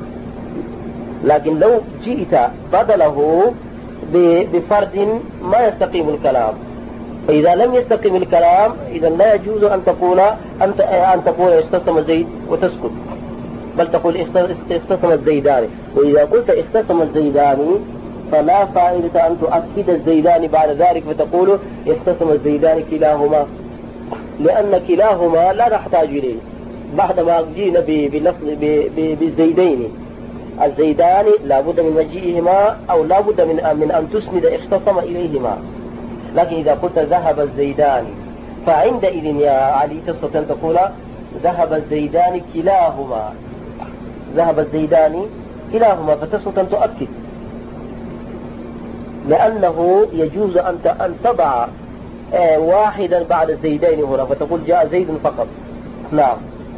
S1: لكن لو جئت بدله بفرد ما يستقيم الكلام. فإذا لم يستقيم الكلام إذا لا يجوز أن تقول أنت أن تقول اختصم زيد وتسكت، بل تقول اختصم الزيداني. وإذا قلت اختصم الزيداني فلا فائدة أن تؤكد الزيداني بعد ذلك فتقول اختصم الزيداني كلاهما، لأن كلاهما لا نحتاج إليه بعدما جينا بلفظ بالزيدين. الزيدان لا بد من مجيئهما أو لا بد من من أن تسند اختصم إليهما. لكن إذا قلت ذهب الزيدان فعندئذ يا علي تستطيع أن تقول ذهب الزيدان كلاهما، ذهب الزيدان كلاهما، فتستطيع أن تؤكد، لأنه يجوز أن تضع واحدا بعد الزيدين هنا فتقول جاء زيد فقط. نعم.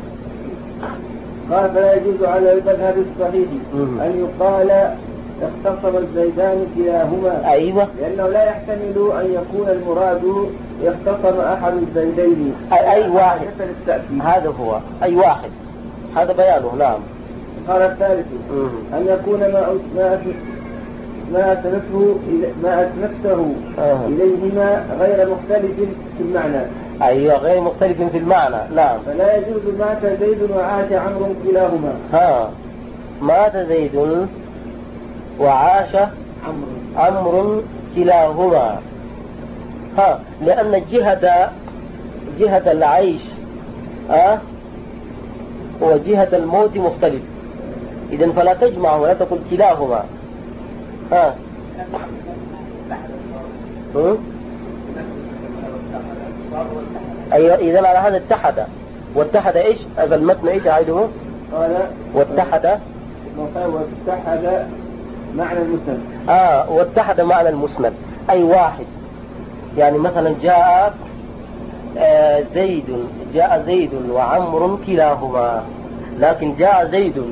S2: قال فلا يجوز على المذهب الصحيح أن يقال اختصم الزيدان كلاهما.
S1: أيوة.
S2: لأنه لا يحتمل أن يكون المراد اختصم أحد الزيدين،
S1: أي, أي واحد، هذا هو أي واحد، هذا بيانه. نعم.
S2: قال الثالث أن يكون ما ما أسنته ما أسنته
S1: آه.
S2: إليهما غير مختلف في المعنى.
S1: أيوة غير مختلف في المعنى. نعم.
S2: فلا يجوز مات زيد وعاش عمرو كلاهما.
S1: ها مات زيد وعاش عمرو كلاهما. ها لأن جهة جهة العيش ها وجهة الموت مختلف، إذن فلا تجمع ولا تقول كلاهما. ها أيوة إذن على هذا اتحد. واتحد إيش هذا المتن إيش أعيده؟
S2: قال
S1: واتحد
S2: واتحد معنى المسند.
S1: آه واتحد معنى المسند أي واحد. يعني مثلا جاء آه زيد جاء زيد وعمر كلاهما، لكن جاء زيد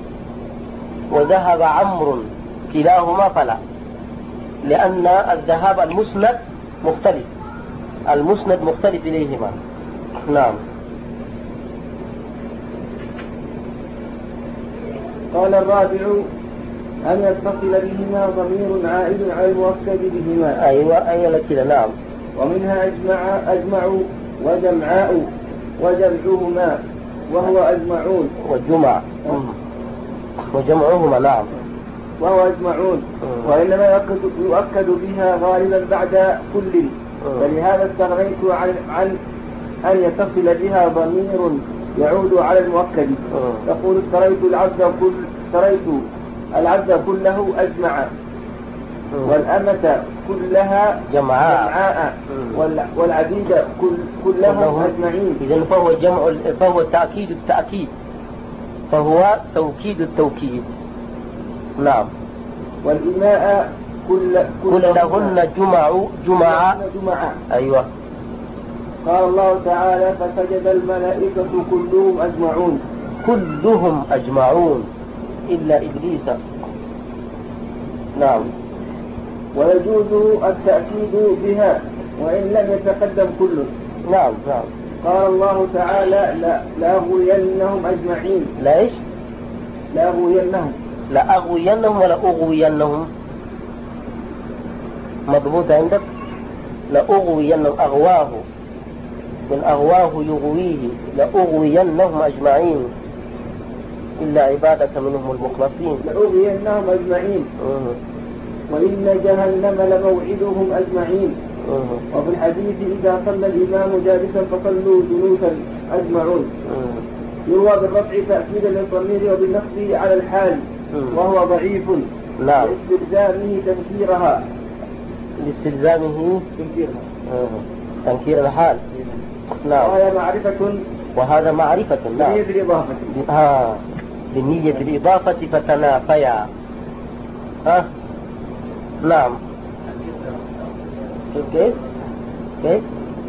S1: وذهب عمرو كلاهما فلا، لأن الذهاب المسند مختلف، المسند مختلف إليهما. نعم.
S2: قال الرابع أن يتصل بهما ضمير عائد على المؤكد بهما.
S1: أيوة أيوة كده. نعم.
S2: ومنها أجمع أجمع وجمعاء وجمعهما وهو أجمعون
S1: وجمع وجمعهما. نعم.
S2: وهو أجمعون. وإنما يؤكد, يؤكد بها غالبا بعد كل، فلهذا استغنيت عن, عن أن يتصل بها ضمير يعود على المؤكد. تقول اشتريت العبد كل اشتريت العبد كله أجمع، والأمة كلها
S1: جمعاء,
S2: جمعاء. والعبيد كل كلهم أجمعين.
S1: إذن فهو جمع، فهو تأكيد التأكيد، فهو توكيد التوكيد. نعم.
S2: والإماء كل
S1: كلهن جمع جمع
S2: جمع.
S1: أيوة.
S2: قال الله تعالى فسجد الملائكة كلهم أجمعون.
S1: كلهم أجمعون إلا إبليس. نعم.
S2: ويجوز التأكيد بها وإن لم يتقدم كله.
S1: نعم نعم.
S2: قال الله تعالى لا لأغوينهم أجمعين.
S1: لا إيش؟
S2: لأغوينهم.
S1: لا أغوينهم ولا أغوينهم؟ مضبوط عندك؟ لأغوينهم، أغواه من أغواه يغويه، لأغوينهم أجمعين إلا عبادك منهم المخلصين.
S2: لأغوينهم أجمعين.
S1: أه.
S2: وإن جهنم لموعدهم أجمعين.
S1: أه.
S2: وفي الحديث إذا صلى الإمام جالسا فصلوا جلوسا أجمعون.
S1: أه.
S2: يروى بالرفع تأكيدا للضمير وبالنصب على الحال، وهو ضعيف.
S1: نعم.
S2: لاستلزامه تنكيرها.
S1: لاستلزامه
S2: تنكيرها.
S1: أه. تنكير الحال. نعم.
S2: وهي معرفة.
S1: وهذا معرفة. نعم.
S2: بنية الإضافة.
S1: ها بنية الإضافة فتنافيا. ها نعم. شوف كيف كيف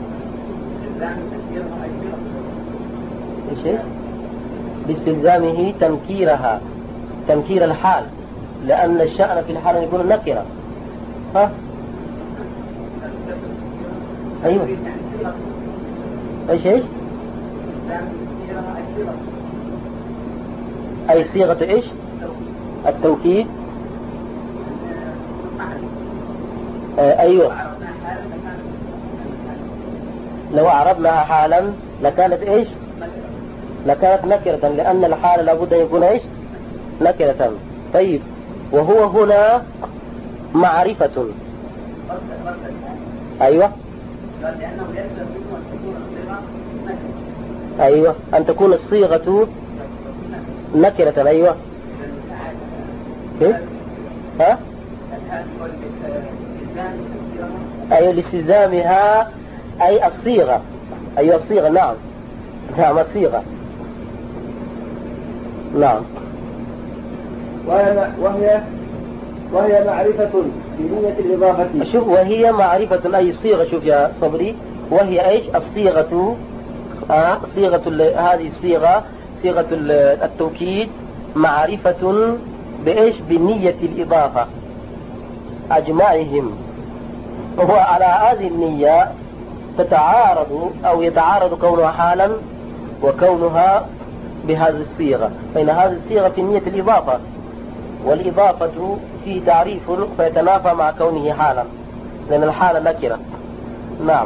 S1: ايش باستلزامه تنكيرها، تنكير الحال، لأن الشأن في الحال يكون نكرة. ها أيوه. ايش ايش أي صيغة ايش؟ التوكيد. آه أيوه. لو أعرضناها حالا لكانت ايش؟ لكانت نكرة، لأن الحال لابد أن يكون ايش؟ نكرة. طيب وهو هنا معرفة. أيوه. أيوه أن تكون الصيغة نكرة. أيوه. كيف؟ ها؟ أيوه لاستلزامها أي الصيغة. أيوه الصيغة. نعم نعم الصيغة. نعم.
S2: وهي وهي معرفة بنية الإضافة.
S1: شوف وهي معرفة أي صيغة. شوف يا صبري، وهي ايش؟ الصيغة. آه صيغة هذه الصيغة صيغة التوكيد معرفة بإيش؟ بنية الإضافة أجمعهم. وعلى هذه النية تتعارض أو يتعارض كونها حالا وكونها بهذه الصيغة، فإن هذه الصيغة في نية الإضافة، والإضافة فيه تعريف فيتنافى مع كونه حالا، لأن الحالة نكرة. نعم.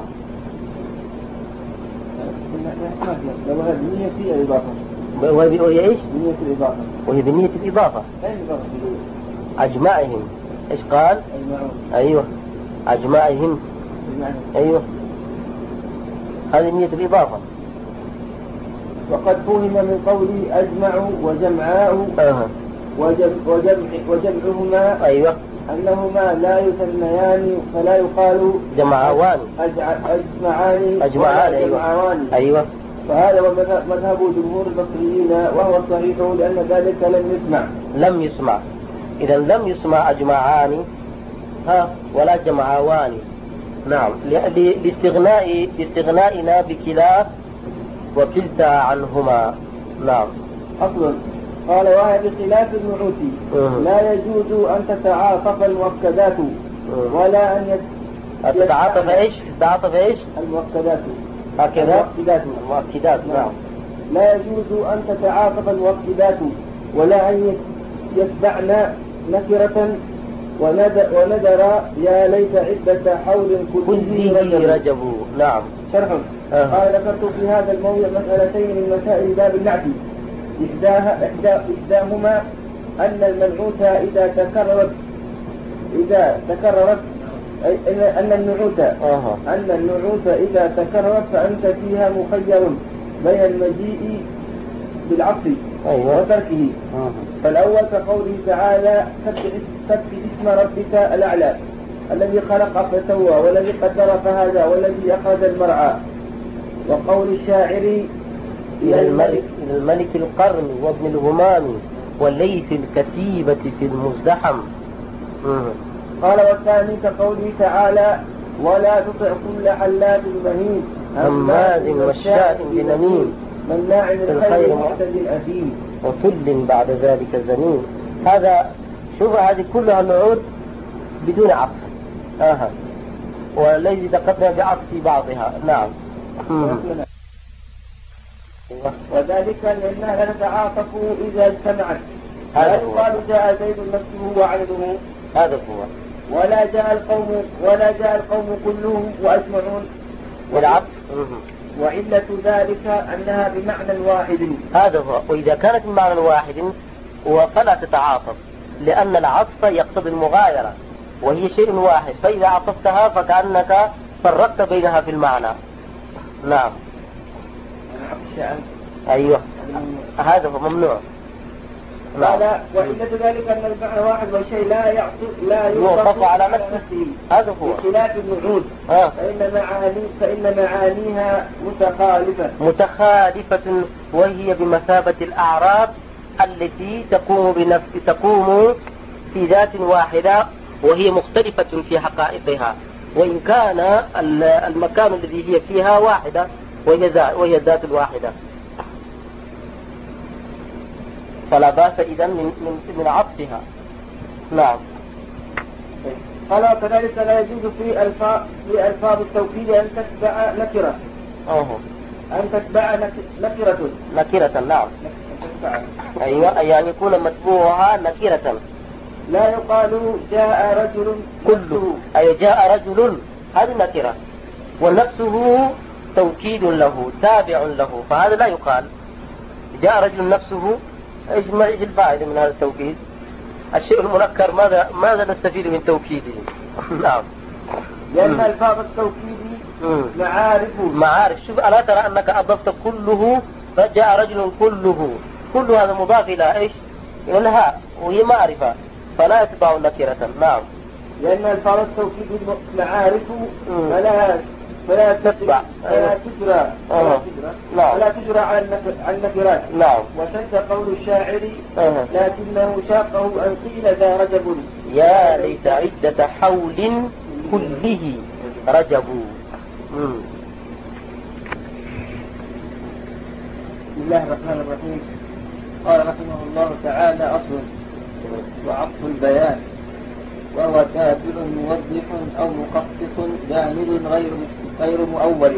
S2: وهي بنية الإضافة.
S1: وهي ايش؟
S2: بنية الإضافة.
S1: وهي بنية الإضافة. أجمعهم. ايش قال؟
S2: أجمعون.
S1: أيوه أجمعهم. أيوه هذه نية الإضافة.
S2: وقد فهم من قولي أجمع وجمعاء
S1: أه.
S2: وجمع وجمع وجمعهما
S1: أيوه
S2: أنهما لا يثنيان فلا يقال
S1: جمعوان
S2: أجمعان
S1: أجمعان. أيوه. أيوه.
S2: فهذا هو مذهب جمهور البصريين وهو صحيح لأن ذلك لم يسمع.
S1: لم يسمع. إذا لم يسمع أجمعان ها ولا جمعوان. نعم. لاستغناء لاستغنائنا بكلا وكلتا عنهما. نعم.
S2: أصل قال وهي بخلاف النعوت لا يجوز أن تتعاطف المؤكدات ولا أن
S1: يت... تتعاطف ايش؟ تتعاطف ايش؟
S2: المؤكدات.
S1: هكذا المؤكدات. نعم.
S2: لا يجوز أن تتعاطف المؤكدات ولا أن يتبعن نكرة وندر, وندر يا ليت عدة حول
S1: كله رجب. رجب. نعم.
S2: شرح.
S1: أه.
S2: قال ذكرت في هذا الموضع مسألتين من مسائل باب النعت. إحداها إحدى إحداهما أن المنعوت إذا تكررت إذا تكررت أن النعوت
S1: أه.
S2: أن النعوت إذا تكررت فأنت فيها مخير بين المجيء بالعطف
S1: أيوة.
S2: وتركه.
S1: آه.
S2: فالأول كقوله تعالى سبح اسم ربك الأعلى الذي خلق فسوى والذي قدر فهدى والذي أخرج المرعى. وقول الشاعر
S1: إلى الملك, إلى الملك القرن وابن الهمام والليث الكتيبة في المزدحم. مم.
S2: قال والثاني كقوله تعالى ولا تطع كل حلاف مهين
S1: هماز مشاء بنميم
S2: مناع للخير معتد أثيم
S1: وكل بعد ذلك زنيم. هذا شوف هذه كلها النعود بدون عطف. آه. والذي تقدم بعطف بعضها. نعم.
S2: وذلك لأنها لا تتعاطف إذا اجتمعت. لا يقال جاء زيد نفسه وعدده
S1: هذا هو.
S2: ولا جاء القوم ولا جاء القوم كلهم وأجمعون.
S1: والعطف
S2: وعلة ذلك أنها بمعنى واحد.
S1: هذا هو. وإذا كانت بمعنى واحد فلا تتعاطف لأن العطف يقتضي المغايرة وهي شيء واحد، فإذا عطفتها فكأنك فرقت بينها في المعنى. نعم. أيوه هذا هو ممنوع.
S2: قال وعلة ذلك أن المعنى واحد والشيء لا يعطف لا
S1: يوقف على نفسه. هذا هو.
S2: بخلاف النعود
S1: آه.
S2: فإن معاني فإن معانيها متخالفة
S1: متخالفة وهي بمثابة الأعراب التي تقوم بنفس تقوم في ذات واحدة وهي مختلفة في حقائقها، وإن كان المكان الذي هي فيها واحدة وهي الذات الواحدة، فلا بأس إذن من, من, من عطفها. نعم.
S2: قال كذلك لا يجوز في ألفاظ في ألفاظ التوكيد أن تتبع نكرة.
S1: أوه.
S2: أن تتبع نكرة.
S1: نكرة. نعم. أيوة يعني يكون متبوعها نكرة.
S2: لا يقال جاء رجل
S1: كله، أي جاء رجل هذه نكرة ونفسه توكيد له تابع له، فهذا لا يقال جاء رجل نفسه. ايش ما ايش الفائدة من هذا التوكيد؟ الشيء المنكر ماذا ماذا نستفيد من توكيده؟ نعم.
S2: لأن ألفاظ التوكيد معارف.
S1: معارف. شوف ألا ترى أنك أضفت كله فجاء رجل كله، كل هذا مضاف إلى ايش؟ إلى الهاء وهي معرفة فلا يتبع نكرة. نعم.
S2: لأن ألفاظ التوكيد معارف فلا فلا تتبع فلا تجرى فلا تجرى
S1: نعم.
S2: فلا تجرى على النكرات.
S1: نعم.
S2: وشد قول الشاعر
S1: أه.
S2: لكنه شاقه أن قيل ذا رجب
S1: يا ليت عدة حول كله رجب. مم.
S2: بسم الله الرحمن الرحيم. قال رحمه الله تعالى أصل وعطف البيان وهو تابع موضح أو مخصص جامد غير غير مؤول.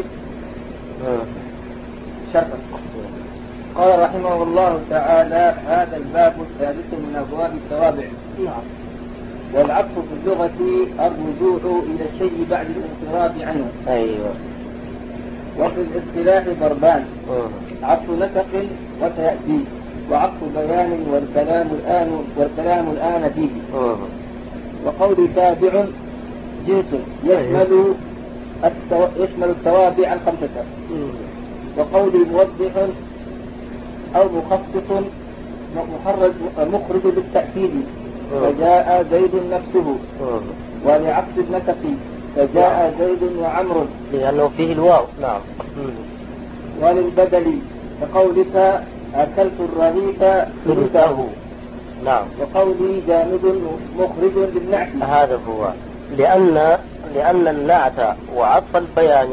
S2: شرطا. قال رحمه الله تعالى هذا الباب الثالث من أبواب التوابع. والعطف في اللغة الرجوع إلى الشيء بعد الانصراف عنه.
S1: أيوة.
S2: وفي الاصطلاح ضربان عطف نسق وتأتي وعطف بيان والكلام الآن والكلام الآن فيه. وقول تابع جنس يشمل التو... يشمل التوابع الخمسة. وقول موضح أو مخصص محرج مخرج بالتأكيد فجاء زيد نفسه. ولعطف النسق فجاء زيد وعمر
S1: لأنه فيه الواو. نعم.
S2: وللبدل كقولك أكلت الرغيف ثلثه.
S1: نعم.
S2: وقولي جامد مخرج بالنعت.
S1: هذا هو. لأن لأن النعت وعطف البيان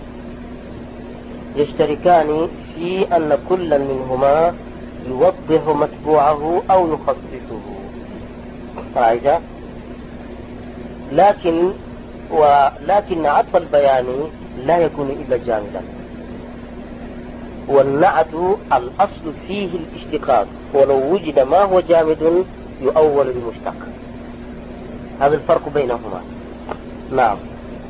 S1: يشتركان في أن كل منهما يوضح متبوعه أو يخصصه. رأيت؟ لكن ولكن عطف البيان لا يكون إلا جامدا، والنعت الأصل فيه الاشتقاق، ولو وجد ما هو جامد يؤول بالمشتق. هذا الفرق بينهما. نعم.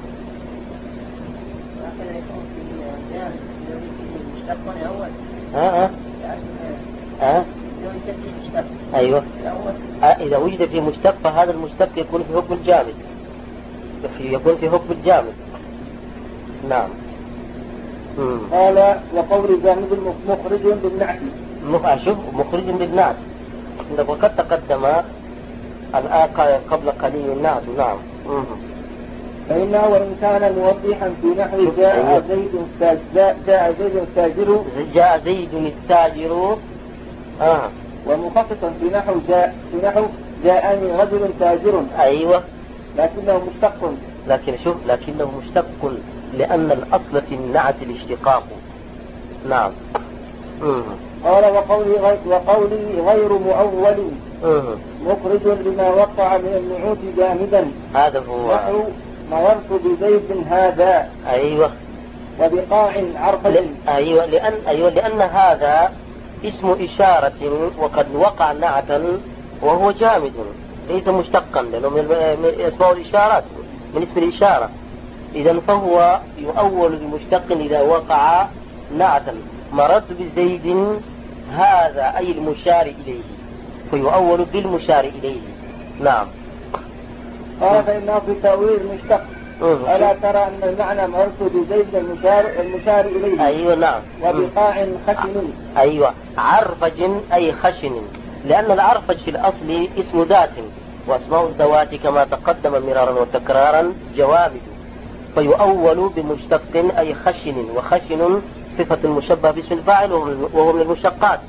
S1: ها ها ها أيوة. إذا وجد في مشتق فهذا المشتق يكون في حكم الجامد، يكون في حكم الجامد. نعم.
S2: قال وقول جامد مخرج بالنعت.
S1: شوف مخرج بالنعت وقد تقدم الآن قبل قليل النعت. نعم.
S2: فإنه وإن كان موضحا في نحو جاء زيد جاء زيد التاجر
S1: جاء زيد التاجر آه.
S2: ومخصصا في نحو جاء في نحو جاءني رجل تاجر.
S1: أيوة.
S2: لكنه مشتق.
S1: لكن شوف لكنه مشتق لأن الأصل في النعت الاشتقاق. نعم. مم.
S2: قال وقولي غير, وقولي غير مؤول مخرج لما وقع من النعوت جامدا.
S1: هذا هو
S2: نحو مررت بزيد هذا.
S1: أيوة.
S2: وبقاع عرفة.
S1: ل... أيوة لأن أيوة لأن هذا اسم إشارة وقد وقع نعتا وهو جامد ليس مشتقا لأنه من اسمه الإشارات من اسم الإشارة. إذا فهو يؤول بمشتق إذا وقع نعتا. مررت بزيد هذا أي المشار إليه فيؤول بالمشار إليه. نعم.
S2: قال فإنه في تأويل مشتق. ألا ترى أن المعنى مررت بزيد المشار, المشار إليه.
S1: أيوة. نعم.
S2: وبقاع خشن.
S1: أيوة. عرفج أي خشن لأن العرفج في الأصل اسم ذات وأسماء الذوات كما تقدم مرارا وتكرارا جوامد فيؤول بمشتق أي خشن وخشن صفة المشبه باسم الفاعل وهو من المشتقات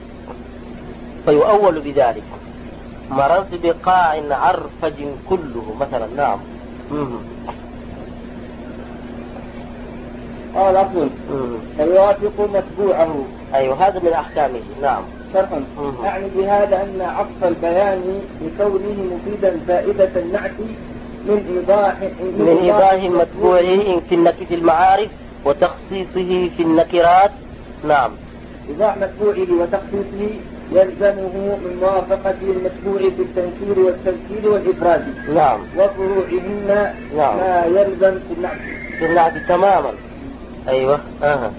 S1: فيؤول بذلك. مررت بقاع عرفج كله مثلا. نعم.
S2: قال أفضل فيوافق متبوعه.
S1: أيوة هذا من أحكامه. نعم.
S2: شرحا أعني بهذا أن عطف البيان بكونه مفيدا فائدة النعت من إيضاح
S1: من إيضاح متبوعه في المعارف وتخصيصه في النكرات. نعم.
S2: إيضاح متبوعه وتخصيصه يلزمه من موافقة المتبوع في التنكير والتذكير والإفراد.
S1: نعم.
S2: وفروعهن
S1: نعم.
S2: ما يلزم في النعت.
S1: في النعت تماما. أيوة. آه.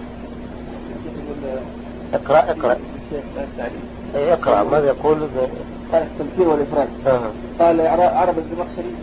S1: اقرأ اقرأ أي اقرأ ماذا يقول.
S2: قال التنكير والإفراد.
S1: آه.
S2: قال عرب الزمخشري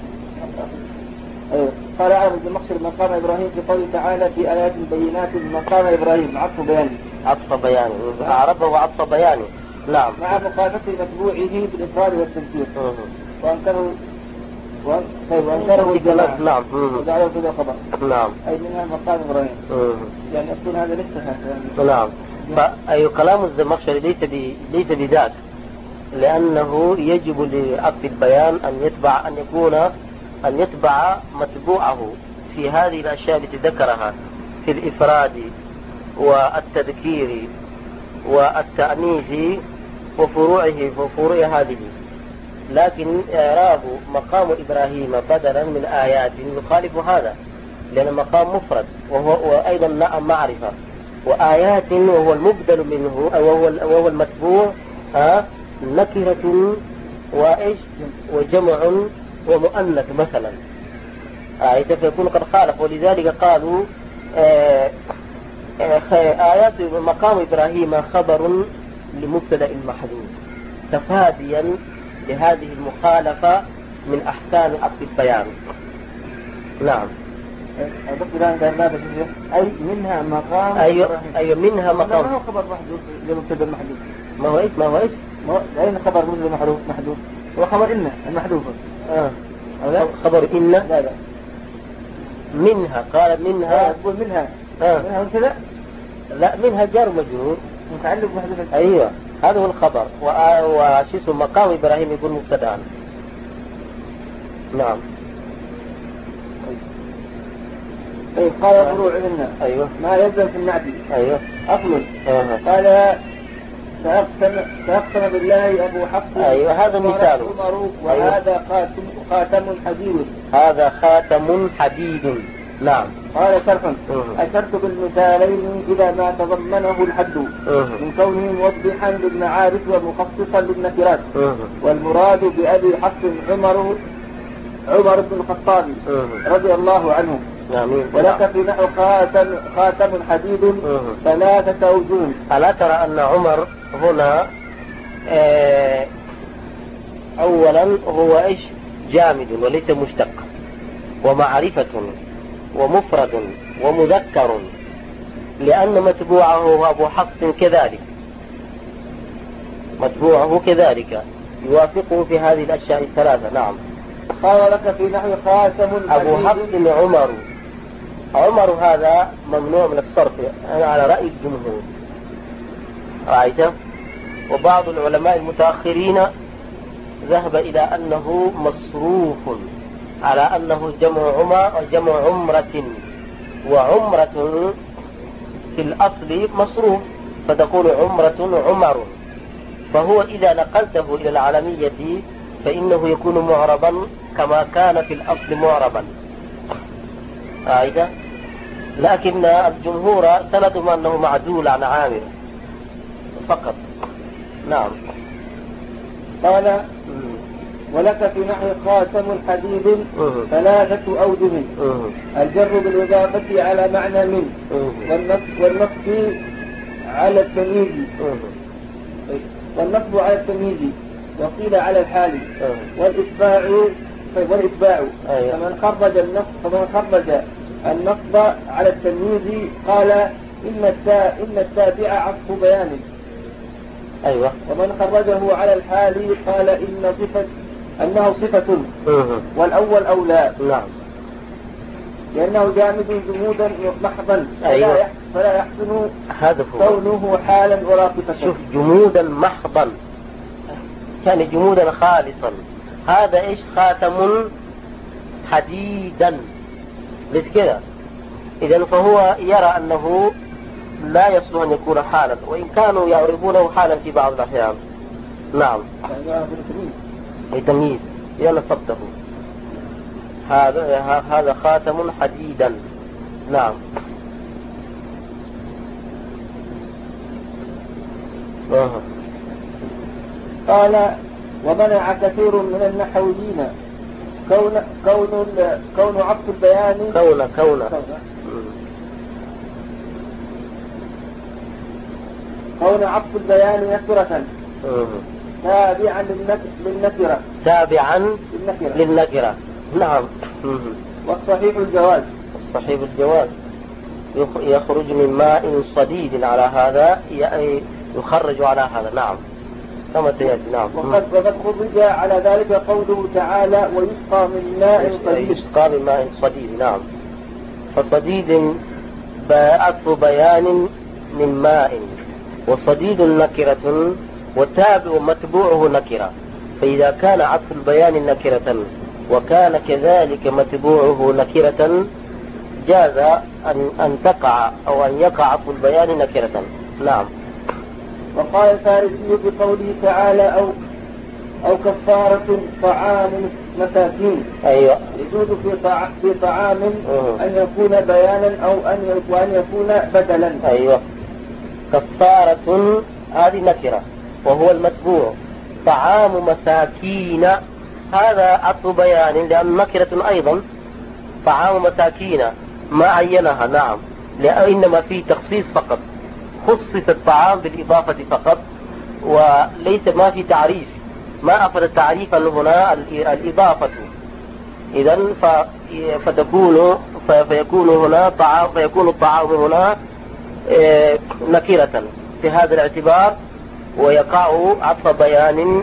S2: أيوة. قال عرب الزمخشري مقام إبراهيم في قوله تعالى في آيات بينات مقام إبراهيم عطف بياني.
S1: عطف بياني أعربه عطف بياني. نعم.
S2: مع مخالفة متبوعه بالإفراد والتنكير. وأنكره وأنكره الجماعة.
S1: نعم.
S2: وجعله كذا خبر.
S1: نعم.
S2: أي منها مقام إبراهيم. يعني أكون هذا لسه يعني.
S1: نعم. فأي كلام الزمخشري ليس ليس بذاك لأنه يجب لعقد البيان أن يتبع أن يكون أن يتبع متبوعه في هذه الأشياء التي ذكرها في الإفراد والتذكير والتأنيث وفروعه وفروع هذه. لكن إعراب مقام إبراهيم بدلا من آيات يخالف هذا لأن مقام مفرد وهو وأيضا معرفة وآيات وهو المبدل منه وهو وهو المتبوع نكرة وإيش وجمع ومؤنث مثلا. آية فيكون قد خالف ولذلك قالوا آه آه آيات مقام إبراهيم خبر لمبتدأ محذوف تفاديا لهذه المخالفة من أحكام عقد البيان. نعم.
S2: أي منها مقام
S1: أيوة أيوة منها مقام.
S2: ما هو خبر محذوف لمبتدأ محذوف.
S1: ما هو إيش ما هو إيش
S2: أين خبر مبتدأ محذوف محذوف هو خبر إن المحذوفة.
S1: آه. خبر إن
S2: لا لا
S1: منها قال منها
S2: يقول منها
S1: آه.
S2: منها مبتدأ
S1: لا منها جار مجرور
S2: متعلق بمحذوف.
S1: أيوة هذا هو الخبر وشو اسمه مقام إبراهيم يقول مبتدأ. نعم.
S2: أي قال فروعهن.
S1: أيوة.
S2: ما يلزم في النعت.
S1: أيوة.
S2: أصل.
S1: آه.
S2: قال فأقسم فأقسم بالله أبو حفص.
S1: أيوة هذا مثال.
S2: وهذا خاتم خاتم حديد.
S1: هذا خاتم حديد. نعم.
S2: قال شرحا أشرت بالمثالين إلى ما تضمنه الحد من كونه موضحا للمعارف ومخصصا للنكرات. والمراد بأبي حفص عمر عمر بن الخطاب رضي الله عنه. ولك في نحو خاتم خاتم حديد ثلاثة أوجه.
S1: ألا ترى أن عمر هنا آه أولا هو إيش جامد وليس مشتق ومعرفة ومفرد ومذكر لأن متبوعه هو أبو حفص كذلك، متبوعه كذلك يوافقه في هذه الأشياء الثلاثة. نعم.
S2: قال لك في نحو خاتم
S1: أبو حفص عمر. عمر هذا ممنوع من الصرف على رأي الجمهور، رأيته. وبعض العلماء المتأخرين ذهب إلى أنه مصروف على أنه جمع عمر جمع عمرة، وعمرة في الأصل مصروف فتقول عمرة عمر، فهو إذا نقلته إلى العالمية فإنه يكون معربا كما كان في الأصل معربا. آه لكن الجمهور سندهم أنه معدول عن عامر فقط. نعم.
S2: قال ولك في نحو خاتم حديد ثلاثة أوجه: الجر بالإضافة على معنى من، والنصب على التمييز، والنصب على التمييز وقيل على الحال، والإتباع والإتباع فمن خرج النصب فمن خرج النصب على التمييز قال إن إن التابع عطف بيان.
S1: أيوة.
S2: ومن خرجه على الحال قال إن صفة أنه صفة، والأول أولى.
S1: نعم.
S2: لأنه جامد جمودا محضا.
S1: أيوة.
S2: فلا يحسن
S1: هذا
S2: كونه حالا ولا صفة.
S1: شوف، جمودا محضا يعني جمودا خالصا. هذا إيش؟ خاتم حديدا، ليس كذا؟ إذن فهو يرى أنه لا يصلح أن يكون حالا، وإن كانوا يعربونه حالا في بعض الأحيان. نعم. تمييز يلا صبته. هذا هذا خاتم حديدا. نعم. أه.
S2: قال ومنع كثير من النحويين كون كون كون عطف البيان
S1: كون كون
S2: كون عطف البيان نكرة تابعا للنكرة
S1: تابعا
S2: للنكرة
S1: للنكرة. نعم.
S2: والصحيح الجواز.
S1: الصحيح الجواز يخرج من ماء صديد على هذا، يخرج على هذا. نعم كما سيأتي. نعم.
S2: وقد وقد خرج على ذلك قوله تعالى ويسقى من ماء صديد.
S1: يسقى من ماء صديد. نعم. فصديد عطف بيان من ماء، وصديد نكرة، وتابع متبوعه نكرة. فإذا كان عطف البيان نكرة وكان كذلك متبوعه نكرة جاز أن أن تقع أو أن يقع عطف البيان نكرة. نعم.
S2: وقال الفارسي بقوله تعالى أو أو كفارة طعام مساكين.
S1: أيوة.
S2: يجوز في طعام في طعام أن يكون بيانا أو أن وأن يكون بدلا.
S1: أيوة. كفارة هذه نكرة وهو المتبوع. طعام مساكين هذا عطف بيان لأن نكرة أيضا. طعام مساكين ما عينها. نعم. لأنما في تخصيص فقط، خصص الطعام بالإضافة فقط وليس ما في تعريف، ما أفضل التعريف هنا الإضافة. إذن فتكون فيكون هنا طعام، فيكون الطعام هنا نكرة في هذا الاعتبار، ويقع عطف بيان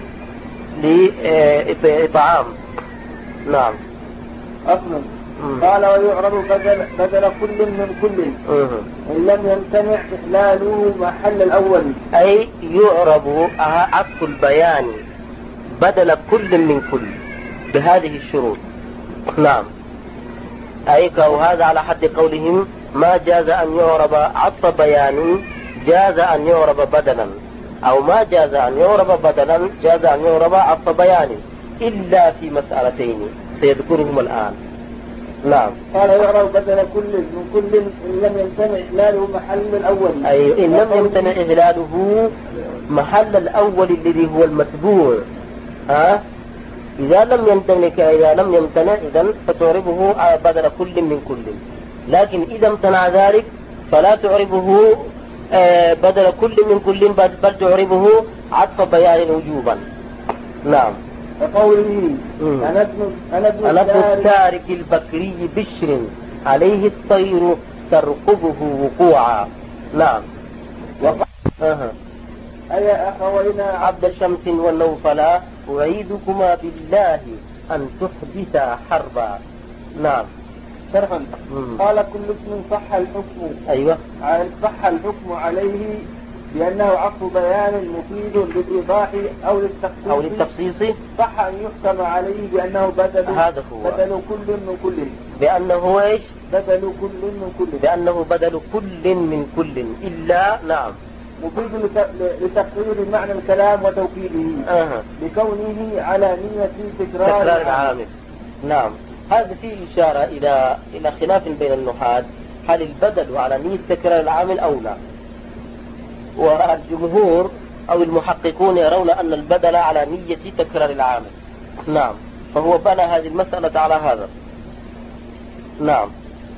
S1: لطعام. نعم.
S2: أصلا قال ويعرض بدل, بدل كل من كل إن لم يمتنع إحلاله محل الأول.
S1: أي يعرض عطف البيان بدل كل من كل بهذه الشروط. نعم. أي وهذا على حد قولهم ما جاز أن يعرب عطف بيان جاز أن يعرب بدلا، أو ما جاز أن يعرب بدلا جاز أن يعرب عطف بيان، إلا في مسألتين سيذكرهم الآن. نعم.
S2: قال يعرب بدل كل من كل إن لم يمتنع إهلاله محل الأول.
S1: أي إن لم يمتنع إهلاله محل الأول الذي هو المتبوع. ها؟ إذا لم يمتنع إذا لم يمتنع إذن فتعربه بدل كل من كل، لكن إذا امتنع ذلك فلا تعربه بدل كل من كل بل تعربه عطف بيان وجوبا. نعم.
S2: وقوله أنا ابن
S1: التارك البكري بشر عليه الطير ترقبه وقوعا. نعم.
S2: وقال
S1: أه.
S2: أيا أخوينا
S1: عبد شمس والنوفلا أعيدكما بالله أن تحدثا حربا. نعم.
S2: شرحا.
S1: مم.
S2: قال كل اسم صح الحكم
S1: أيوة
S2: صح الحكم عليه بأنه عطف بيان مفيد للإيضاح أو للتخصيص
S1: أو للتخصيص
S2: صح أن يحكم عليه بأنه بدل
S1: هذا هو
S2: بدل كل من كل
S1: بأنه إيش؟
S2: بدل كل من كل
S1: بأنه بدل كل من كل إلا. نعم.
S2: مفيد لت- لتقرير معنى الكلام وتوكيده
S1: أه.
S2: لكونه على نية تكرار
S1: تكرار
S2: العامل.
S1: العامل. نعم. هذا فيه إشارة إلى إلى خلاف بين النحاة، هل البدل على نية تكرار العامل أو لا؟ والجمهور أو المحققون يرون أن البدل على نية تكرار العامل. نعم. فهو بنى هذه المسألة على هذا. نعم.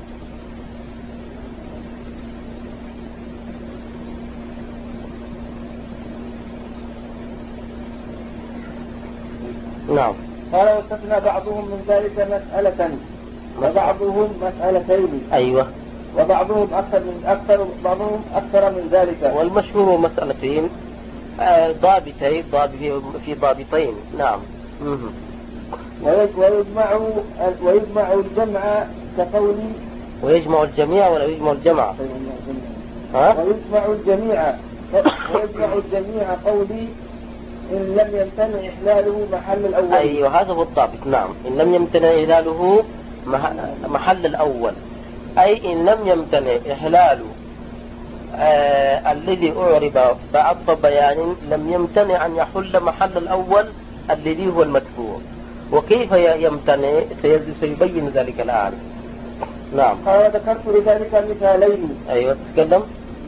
S1: نعم.
S2: قال واستثنى بعضهم من ذلك مسألة وبعضهم مسألتين.
S1: أيوة.
S2: وبعضهم أكثر من أكثر بعضهم أكثر من ذلك.
S1: والمشهور مسألتين آه، ضابطين ضابط في ضابطين. نعم. مه.
S2: ويجمع ويجمع الجمع كقولي
S1: ويجمع الجميع ولا يجمع الجمع؟ ها؟
S2: ويجمع الجميع ويجمع الجميع قولي إن لم يمتنع إحلاله محل الأول.
S1: أيوة هذا هو الضابط. نعم. إن لم يمتنع إحلاله محل الأول، أي إن لم يمتنع إحلاله آه الذي أعرب بعطف بيان لم يمتنع أن يحل محل الأول الذي هو المدفوع. وكيف يمتنع سيبين ذلك الآن. نعم.
S2: قال ذكرت لذلك مثالين.
S1: أيوة تتكلم.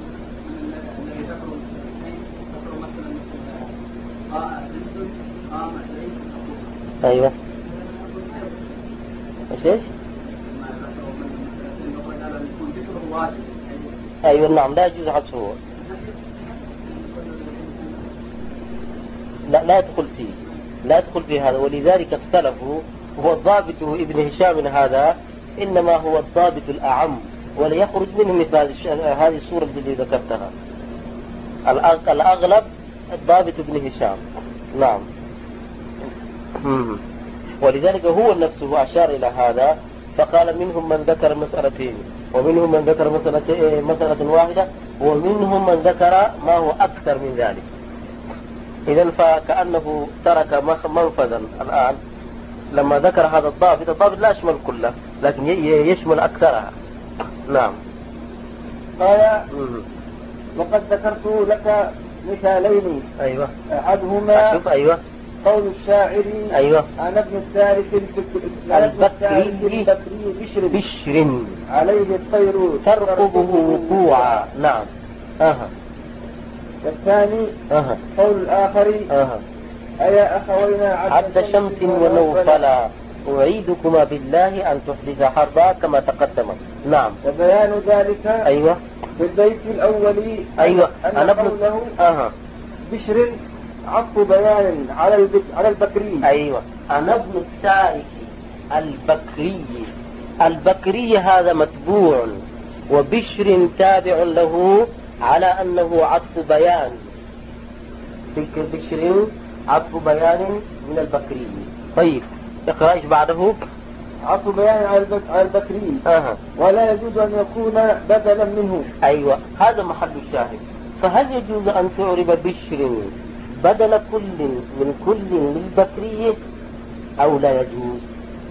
S1: أيوة إيش إيش؟ أيوة نعم لا يجوز حذفه. لا لا يدخل فيه لا يدخل في هذا، ولذلك اختلفوا. هو الضابط ابن هشام هذا إنما هو الضابط الأعم ولا يخرج منه مثل هذه الصورة التي ذكرتها. الأغلب الضابط ابن هشام. نعم. ولذلك هو نفسه أشار إلى هذا فقال منهم من ذكر مسألتين ومنهم من ذكر مسألة, مسألة واحدة ومنهم من ذكر ما هو أكثر من ذلك. إذن فكأنه ترك منفذا الآن لما ذكر هذا الضابط. الضابط لا يشمل كله لكن يشمل أكثرها. نعم.
S2: قال وقد ذكرت لك مثالين.
S1: أيوة.
S2: أحدهما
S1: أشوف. أيوة.
S2: قول الشاعر.
S1: أيوة.
S2: أنا ابن الثالث البكري بشر
S1: بشر
S2: عليه الطير
S1: ترقبه وقوعا. نعم. أها.
S2: والثاني
S1: أها.
S2: قول الآخر.
S1: أها.
S2: أيا أخوينا
S1: عبد شمس ونوفلا أعيدكما بالله أن تحدث حربا كما تقدم. نعم.
S2: وبيان ذلك.
S1: أيوة.
S2: في البيت الأول.
S1: أيوة.
S2: أن
S1: أنا
S2: قوله
S1: أها.
S2: بشر عطف بيان على البك... على البكري.
S1: أيوة. أنا ابن التارك البكري. البكري هذا متبوع وبشر تابع له على أنه عطف بيان. بشر عطف بيان من البكري. طيب اقرأ ايش بعده.
S2: عطف بيان على البكري.
S1: أها.
S2: ولا يجوز أن يكون بدلا منه.
S1: أيوة هذا محل الشاهد. فهل يجوز أن تعرب بشر بدل كل من كل للبكري أو لا يجوز؟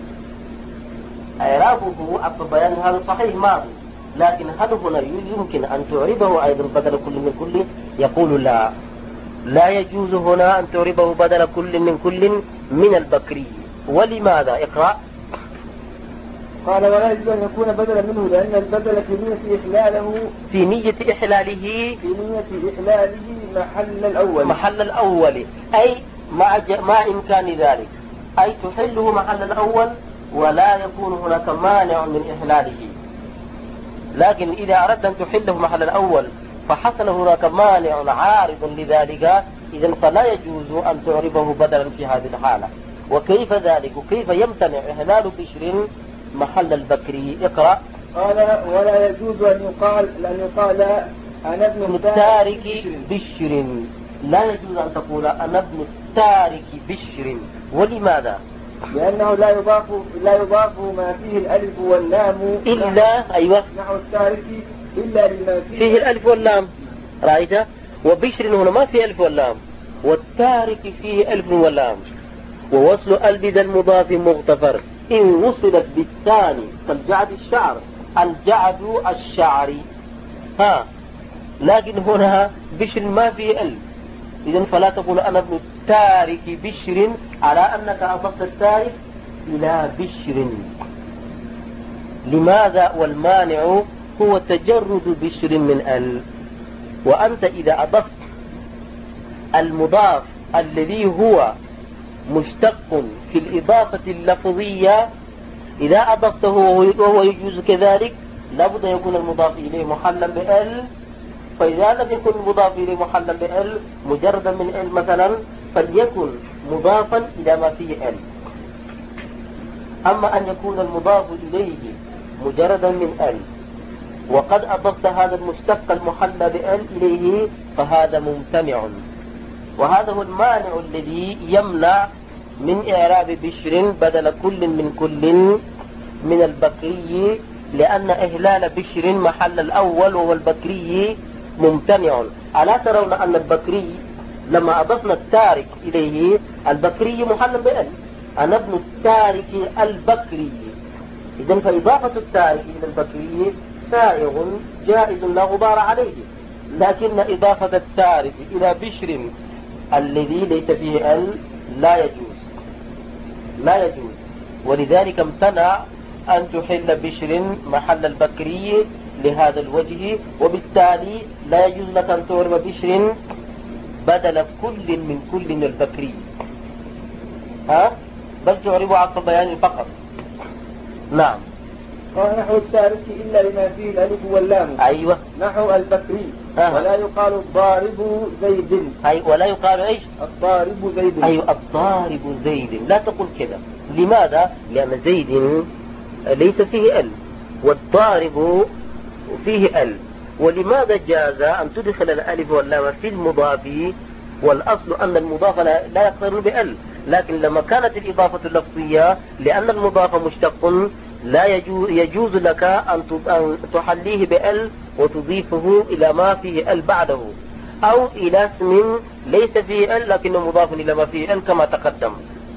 S1: إعرابه عطف بيان هذا صحيح ماضي، لكن هل هنا يمكن أن تعربه أيضا بدل كل من كل؟ يقول لا لا يجوز هنا أن تعربه بدل كل من كل من البكري. ولماذا؟ اقرأ.
S2: قال ولا يجوز أن يكون بدلا منه لأن البدل في نية إحلاله
S1: في نية إحلاله
S2: في نية إحلاله محل الأول
S1: محل الأول أي مع, ج... مع إمكان ذلك، أي تحله محل الأول ولا يكون هناك مانع من إحلاله. لكن إذا أردت أن تحله محل الأول فحصل هناك مانع عارض لذلك، إذن فلا يجوز أن تعربه بدلا في هذه الحالة. وكيف ذلك؟ وكيف يمتنع إحلال بشر محل البكري؟ اقرأ.
S2: قال ولا يجوز أن يقال أن يقال أنا ابن
S1: التارك بشر، لا يجوز أن تقول أنا ابن التارك بشر. ولماذا؟
S2: لأنه لا يضاف لا يضاف ما فيه الألف واللام
S1: إلا أيوة
S2: نحو التارك إلا لما فيه,
S1: فيه الألف واللام. رأيت؟ وبشر هنا ما فيه ألف واللام، والتارك فيه ألف واللام. ووصل ألبد المضاف مغتفر إن وصلت بالثاني كالجعد الشعر، الجعد الشعر. ها، لكن هنا بشر ما فيه ألف، إذن فلا تقول أنا ابن التارك بشر على أنك أضفت التارك إلى بشر. لماذا؟ والمانع هو تجرد بشر من ال. وأنت إذا أضفت المضاف الذي هو مشتق في الإضافة اللفظية، إذا أضفته وهو يجوز كذلك لابد أن يكون المضاف إليه محلا بال. فإذا لم يكن المضاف إليه محلا بال مجردا من ال مثلا، فليكن مضافا إلى ما فيه ال. أما أن يكون المضاف إليه مجردا من ال وقد أضفت هذا المشتق المحلى بال إليه فهذا ممتنع. وهذا هو المانع الذي يمنع من إعراب بشر بدل كل من كل من البكري، لأن إهلال بشر محل الأول وهو البكري ممتنع. ألا ترون أن البكري لما أضفنا التارك إليه البكري محل بال، أنا ابن التارك البكري. إذن فإضافة التارك إلى البكري سائغ جائز لا غبار عليه، لكن إضافة التارك إلى بشر الذي ليس فيه ال لا يجوز لا يجوز ولذلك امتنع أن تحل بشر محل البكري لهذا الوجه، وبالتالي لا يجوز لك أن تعرب بشر بدل كل من كل من البكري، ها بل تعرب عطف بيان فقط. نعم.
S2: قال نحو التارك إلا لما فيه الألف واللام.
S1: أيوة.
S2: نحو البكري.
S1: أه.
S2: ولا يقال الضارب زيد.
S1: أي ولا يقال إيش؟
S2: الضارب زيد.
S1: أيوة الضارب زيد، لا تقول كذا. لماذا؟ لأن زيد ليس فيه ال والضارب فيه ال. ولماذا جاز أن تدخل الألف واللام في المضاف والأصل أن المضاف لا يقترن بال، لكن لما كانت الإضافة اللفظية لأن المضاف مشتق لا يجوز, يجوز لك أن تحليه بال وتضيفه إلى ما فيه ال بعده، أو إلى اسم ليس فيه ال لكنه مضاف إلى ما فيه ال كما تقدم.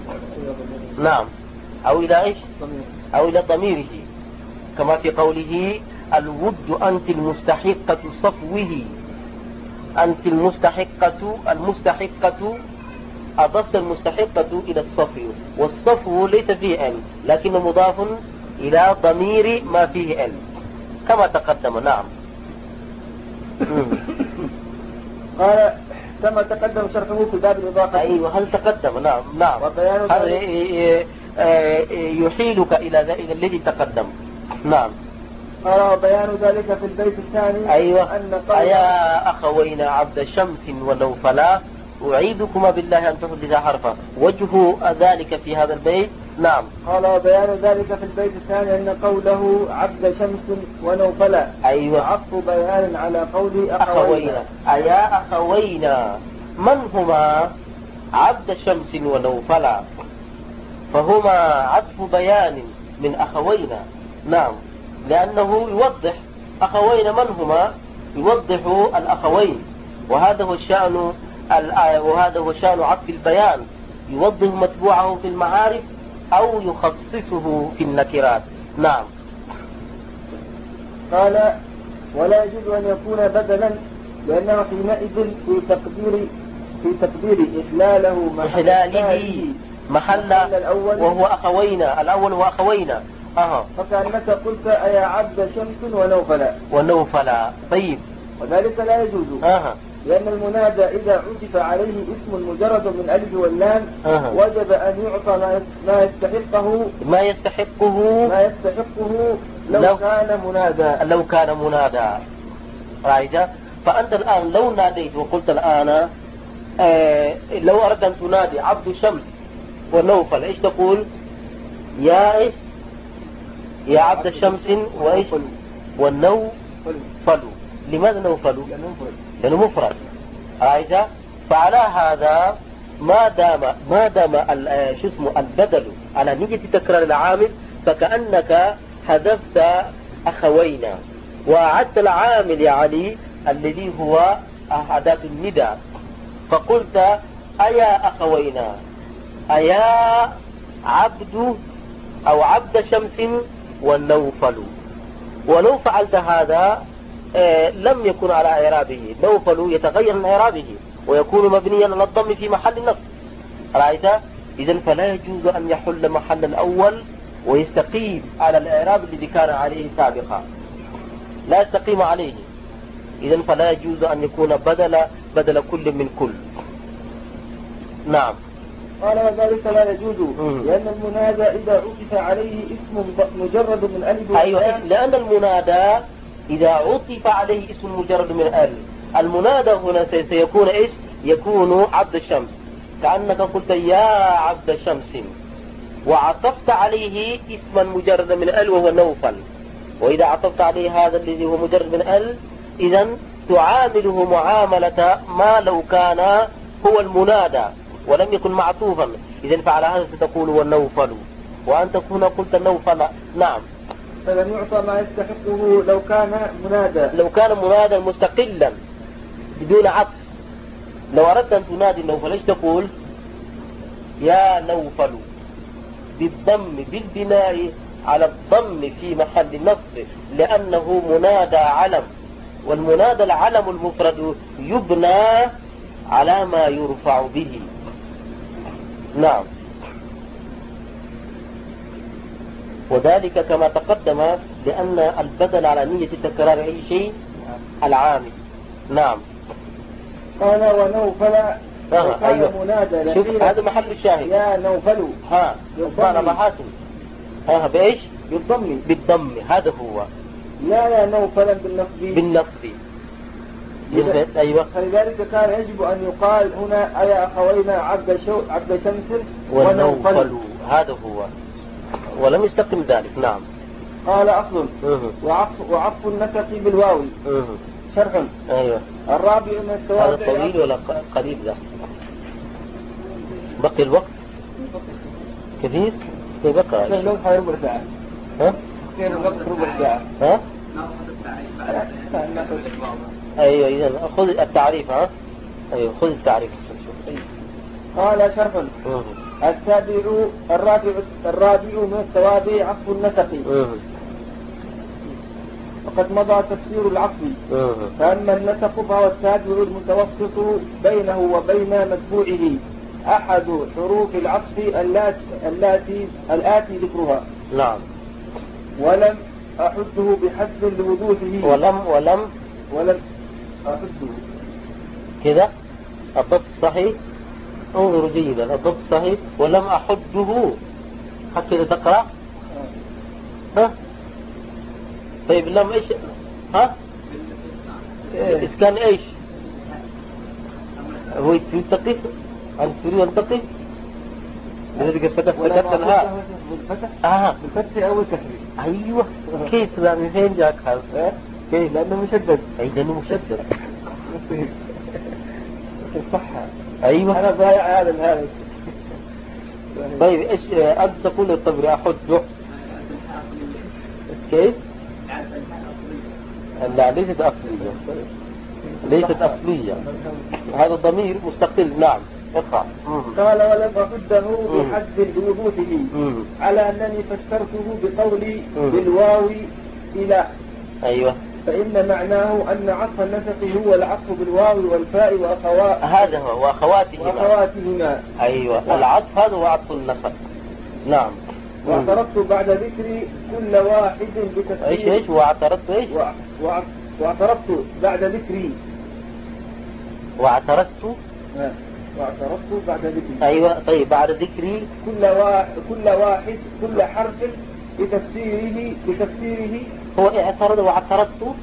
S1: نعم. أو إلى إيش؟ أو إلى ضميره كما في قوله الود أنت المستحقة صفوه. أنت المستحقة المستحقة أضفت المستحقة إلى الصفو، والصفو ليس فيه ال لكنه مضاف إلى ضمير ما فيه ال كما تقدم. نعم.
S2: قال كما تقدم شرحه في باب الإضافة.
S1: أيوة هل تقدم؟ نعم نعم. هل يحيلك إلى إلى الذي تقدم. نعم.
S2: قال بيان ذلك في البيت الثاني.
S1: أيوة.
S2: أن
S1: أيا أخوين عبد شمس ونوفلا أعيدكما بالله أن تحدث حرفا. وجه ذلك في هذا البيت. نعم.
S2: قال بيان ذلك في البيت الثاني أن قوله عبد شمس ونوفلا.
S1: أيوة.
S2: عطف بيان على قول
S1: أخوينا. أيا أخوينا من هما؟ عبد شمس ونوفلا، فهما عطف بيان من أخوينا. نعم، لأنه يوضح أخوين من هما، يوضح الأخوين، وهذا هو الشأن وهذا هو شأن عطف البيان، يوضح متبوعه في المعارف أو يخصصه في النكرات. نعم.
S2: قال ولا يجوز أن يكون بدلا لأنه حينئذ في تقدير في تقدير إحلاله
S1: إحلاله محل
S2: الأول
S1: وهو أخوينا، الأول هو أخوينا. أها.
S2: فكأنك قلت أيا عبد شمس ونوفلا.
S1: ونوفلا. طيب.
S2: وذلك لا يجوز.
S1: أها.
S2: لأن المنادى إذا عطف عليه اسم مجرد من ألف واللام
S1: أه.
S2: وجب أن يعطى ما يستحقه
S1: ما يستحقه
S2: ما يستحقه لو,
S1: لو
S2: كان منادى
S1: لو كان منادى. رأيت؟ فأنت الآن لو ناديت وقلت الآن آه لو أردت أن تنادي عبد شمس ونوفل، إيش تقول؟ يا إيش؟ يا عبد شمس وإيش؟ والنوفل. لماذا نوفل؟ لأنه مفرد. رأيت؟ فعلى هذا ما دام ما دام شو اسمه البدل على نية تكرار العامل فكأنك حذفت أخوينا وأعدت العامل يا علي الذي هو أداة النداء، فقلت أيا أخوينا، أيا عبد أو عبد شمس والنوفل. ولو فعلت هذا آه لم يكن على إعرابه، نوفل يتغير من إعرابه ويكون مبنيا على الضم في محل النصب. رأيت؟ إذن فلا يجوز أن يحل محل الأول ويستقيم على الإعراب الذي كان عليه سابقا، لا يستقيم عليه. إذن فلا يجوز أن يكون بدل بدل كل من كل. نعم.
S2: قال وذلك لا يجوز لأن المنادى إذا عطف عليه اسم مجرد من ألف.
S1: أيوة، لأن المنادى إذا عطف عليه اسم مجرد من ألف، المنادى هنا سيكون إيش؟ يكون عبد الشمس، كأنك قلت يا عبد شمس وعطفت عليه اسما مجرد من ألف وهو نوفل. وإذا عطفت عليه هذا الذي هو مجرد من ألف إذن تعامله معاملة ما لو كان هو المنادى ولم يكن معطوفا، إذن فعلى هذا ستقول والنوفل، وأن تكون قلت النوفل. نعم.
S2: فلم يعطى ما يستحقه لو كان منادى
S1: لو كان منادى مستقلا بدون عطف. لو أردت أن تنادي النوفل ايش تقول؟ يا نوفل بالضم بالبناء على الضم في محل النصب، لأنه منادى علم، والمنادى العلم المفرد يبنى على ما يرفع به. نعم. وذلك كما تقدم لأن البدل على نية تكرار أي شيء العامل. نعم.
S2: قال ونوفل
S1: آه أيوة.
S2: منادى
S1: شوف هذا محل الشاهد.
S2: يا نوفل
S1: ها يضم محاسن. ها بإيش؟
S2: بالضم.
S1: بالضم هذا هو.
S2: لا يا نوفلا بالنصب.
S1: بالنصب. أيوة.
S2: فلذلك كان يجب أن يقال هنا أيا أخوينا عبد شو عبد شمس
S1: ونوفل، هذا هو، ولم يستقم ذلك. نعم.
S2: قال أصل وعطف, وعطف النسق بالواو. شرح.
S1: أيوة.
S2: الرابع من التوابع.
S1: هذا طويل ولا قريب ذا؟ بقي الوقت كثير؟ في بقى
S2: كيف لو حي ربع ساعة؟
S1: ها؟
S2: كيف الوقت ربع ساعة؟
S1: ها؟ أيوة. إذا خذ التعريف. ها؟ أيوة خذ التعريف.
S2: قال شرح. السابع الرابع الرابع من التوابع عطف النسق. وقد مضى تفسير العطف. فأما النسق فهو السابع المتوسط بينه وبين متبوعه، أحد حروف العطف التي الآتي ذكرها.
S1: نعم.
S2: ولم أحده بحد لوضوحه.
S1: ولم ولم
S2: ولم أحده
S1: كذا الضبط صحيح. انظروا جيدا الضبط صحيح. ولم أحده هكذا تقرأ. ها؟ طيب لم ايش؟ ها؟ إيه. إسكان ايش؟ هو يتقف؟ أنت تريد أن تقف؟ لذلك فتح فتح الهاء
S2: بالفتح.
S1: آه
S2: بالفتح أو الكسر.
S1: أيوة. كيف لا من فين جاك هذا؟
S2: كيف؟ لأنه مشدد.
S1: أي لأنه مشدد.
S2: الصحة.
S1: أيوة.
S2: أنا ضايع هذا هذا.
S1: طيب إيش أنت تقول الطبري أحده؟ كيف؟ لا ليست أصلية، ليست أصلية، هذا الضمير مستقل. نعم. اقرأ.
S2: قال ولم أحده بحد لوضوحه على أنني فسرته بقولي بالواو إلى.
S1: أيوة.
S2: فإن معناه أن عطف النسق هو العطف بالواو والفاء وأخوات
S1: هذا هو وأخواتهما.
S2: وأخواتهما.
S1: أيوة. العطف هذا هو عطف النسق. نعم.
S2: واعترضت بعد ذكر كل واحد بتفسير.
S1: ايش ايش واعترضت ايش؟
S2: واعترضت بعد ذكري.
S1: واعترضت.
S2: واعترضت بعد ذكري.
S1: ايوه. طيب بعد ذكري
S2: كل واحد كل واحد كل حرف بتفسيره بتفسيره.
S1: هو اعترض واعترضت.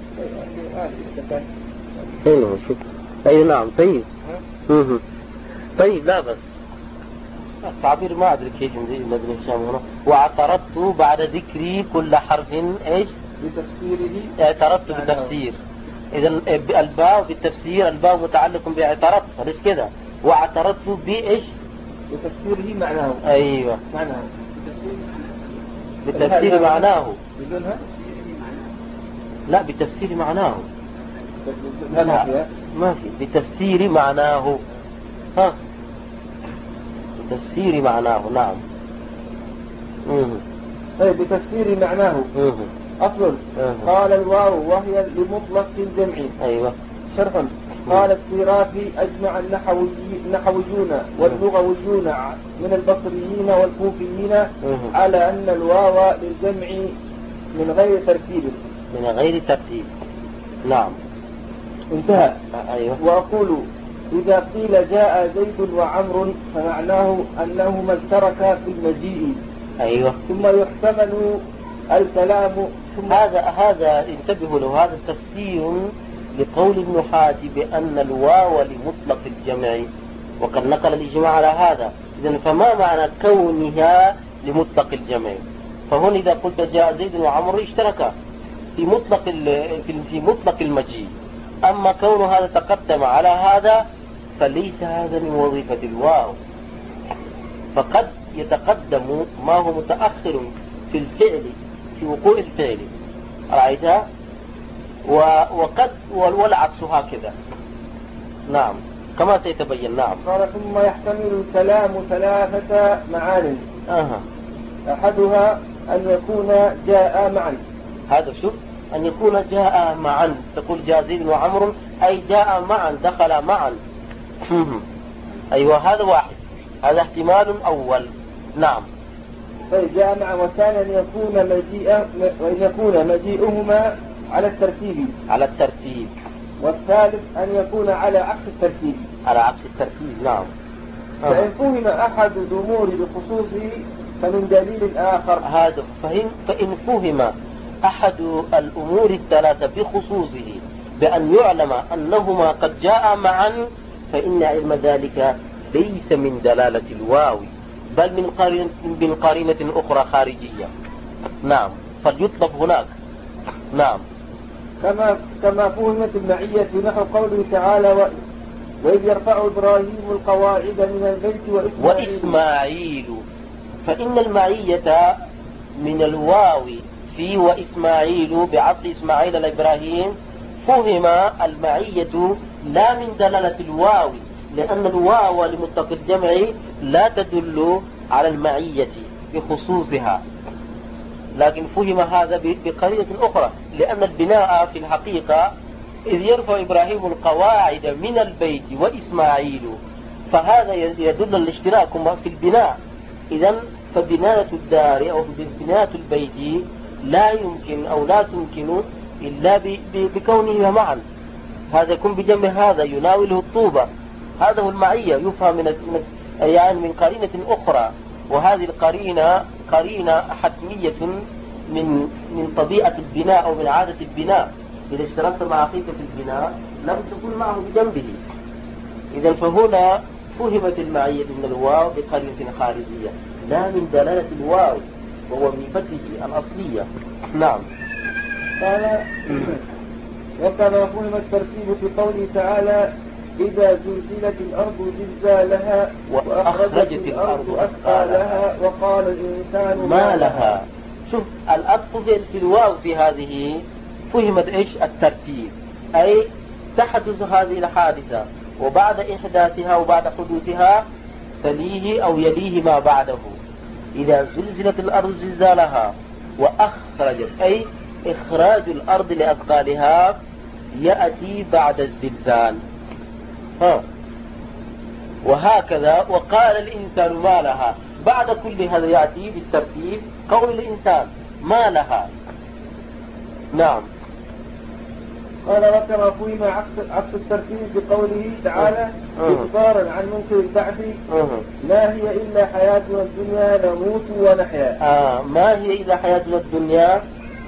S1: ايوه شوف. اي نعم. طيب. طيب لا بس التعبير ما أدري كيف مدري هشام هنا. واعترضت بعد ذكري كل حرف إيش؟
S2: بتفسيره.
S1: اعترضت بتفسير. إذا الباء بالتفسير الباء متعلق باعترضت، فليش كده؟ واعترضت بإيش؟
S2: بتفسيره معناه.
S1: أيوة
S2: معناه
S1: بالتفسير معناه.
S2: بدونها؟
S1: لا بالتفسير معناه.
S2: لا ما فيها.
S1: ما في بتفسير معناه. ها بتفسير معناه. نعم. مم.
S2: طيب بتفسير معناه.
S1: مم.
S2: أصل قال الواو وهي لمطلق الجمع.
S1: أيوة.
S2: شرح قال السيرافي أجمع النحويون واللغويون من البصريين والكوفيين على أن الواو للجمع من غير ترتيب.
S1: من غير ترتيب. نعم.
S2: انتهى.
S1: أيوة.
S2: وأقول إذا قيل جاء زيد وعمر فمعناه أنهما اشتركا في المجيء.
S1: أيوة.
S2: ثم يحتمل الكلام. ثم
S1: هذا هذا انتبهوا له، هذا تفسير لقول ابن حاتم بأن الواو لمطلق الجمع، وقد نقل الإجماع على هذا. إذن فما معنى كونها لمطلق الجمع؟ فهنا إذا قلت جاء زيد وعمر اشتركا في مطلق في مطلق المجيء. أما كون هذا تقدم على هذا فليس هذا من وظيفة الواو، فقد يتقدم ما هو متأخر في الفعل في وقوع الفعل، رأيتها؟ وقد والعكس هكذا. نعم كما سيتبين. نعم.
S2: قال ثم يحتمل الكلام ثلاثة معان.
S1: أه.
S2: أحدها أن يكون جاء معا.
S1: هذا شوف، أن يكون جاء معا، تقول جاء زيد وعمر أي جاء معا، دخل معا. أيوة هذا واحد، هذا احتمال أول. نعم.
S2: طيب جاء معا. والثاني أن يكون مجيء وأن يكون مجيئهما على الترتيب.
S1: على الترتيب.
S2: والثالث أن يكون على عكس الترتيب.
S1: على عكس الترتيب. نعم. أه.
S2: فإن فهم أحد الأمور بخصوصه فمن دليل آخر.
S1: هذا فهم فإن فهم أحد الأمور الثلاثة بخصوصه بأن يعلم أنهما قد جاء معا، فإن علم ذلك ليس من دلالة الواو، بل من قرينة, من قرينة أخرى خارجية. نعم. فليطلب هناك. نعم.
S2: كما كما فهمت المعية في نحو قوله تعالى و... وإذ يرفع إبراهيم القواعد من البيت وإسماعيل.
S1: وإسماعيل. فإن المعية من الواو في وإسماعيل بعطف إسماعيل لإبراهيم، فهم المعية لا من دلالة الواو، لأن الواو لمطلق الجمع لا تدل على المعية بخصوصها، لكن فهم هذا بقرينة أخرى، لأن البناء في الحقيقة إذ يرفع إبراهيم القواعد من البيت وإسماعيل، فهذا يدل الاشتراك في البناء. إذن فبناية الدار أو بناية البيت لا يمكن أو لا تمكن إلا بكونهما معا. هذا يكون بجمع هذا يناوله الطوبة، هذا هو المعية، يفهم من يعني من قرينة أخرى، وهذه القرينة قرينة حتمية من من طبيعة البناء أو من عادة البناء. إذا اشتركت مع أخيك في البناء لم تكن معه بجنبه. إذا فهنا فهمت المعية من الواو بقرينة خارجية لا من دلالة الواو ووظيفته الأصلية. نعم.
S2: قال وكما فهم الترتيب في قوله تعالى إذا زلزلت الأرض زلزالها وأخرجت الأرض أثقالها وقال الإنسان
S1: ما لها. شوف الأطف في الواو في هذه فهمت إيش الترتيب، أي تحدث هذه الحادثة وبعد إحداثها وبعد حدوثها تليه أو يليه ما بعده. إذا زلزلت الأرض زلزالها وأخرجت أي إخراج الأرض لأثقالها يأتي بعد الزلزال. ها. وهكذا وقال الإنسان ما لها، بعد كل هذا يأتي بالترتيب قول الإنسان ما لها. نعم.
S2: قال وكما فهم عكس, عكس الترتيب بقوله تعالى إخبارا عن منكر البعث ما هي إلا حياتنا الدنيا نموت ونحيا.
S1: آه ما هي إلا حياتنا الدنيا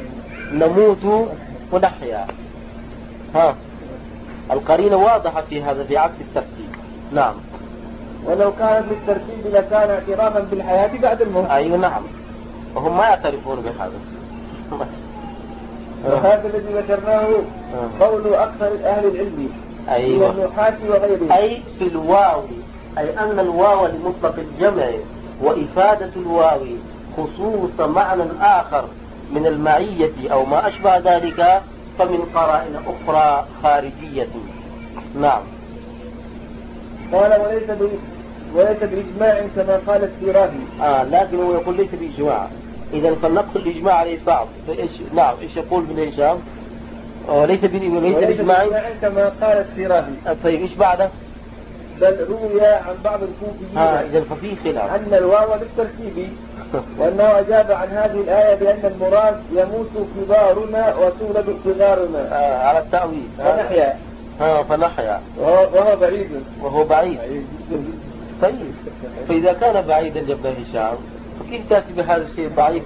S1: نموت ونحيا. ها القرينة واضحة في هذا في عكس الترتيب. نعم.
S2: ولو كانت بالترتيب لكان اعترافا بالحياة بعد الموت.
S1: أيوة نعم، وهم ما يعترفون بهذا.
S2: وهذا الذي ذكرناه قول أكثر أهل العلم
S1: أيوة.
S2: من النحاة وغيرهم.
S1: أي في الواو، أي أن الواو لمطلق الجمع وإفادة الواو خصوص معنى آخر من المعية أو ما أشبه ذلك فمن قرائن أخرى خارجية. نعم.
S2: قال وليس ب... وليس بإجماع كما قال السيرافي.
S1: آه لكن هو يقول ليس بإجماع. إذا فلنقل الإجماع عليه صعب. فإيش نعم إيش يقول ابن هشام؟ وليس بإجماع
S2: كما قال السيرافي.
S1: طيب إيش بعده؟
S2: بل روي عن بعض الكوفيين
S1: آه إذا ففي خلاف
S2: أن الواو للترتيب، وأنه أجاب عن هذه الآية بأن المراد يموت كبارنا وتولد صغارنا.
S1: آه على التأويل.
S2: فنحيا.
S1: ها فنحيا.
S2: وهو, وهو بعيد.
S1: وهو بعيد. طيب فإذا كان بعيدا يا ابن هشام فكيف تأتي بهذا الشيء ضعيف؟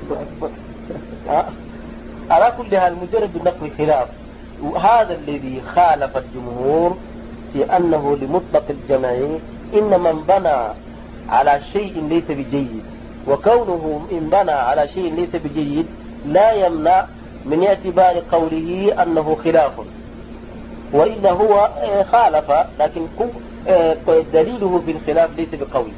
S1: على كل حال مجرد النقل خلاف، وهذا الذي خالف الجمهور في أنه لمطلق الجمع إن من بنى على شيء ليس بجيد، وكونه إن بنى على شيء ليس بجيد لا يمنع من اعتبار قوله أنه خلاف، وإلا هو خالف لكن دليله في الخلاف ليس بقوي.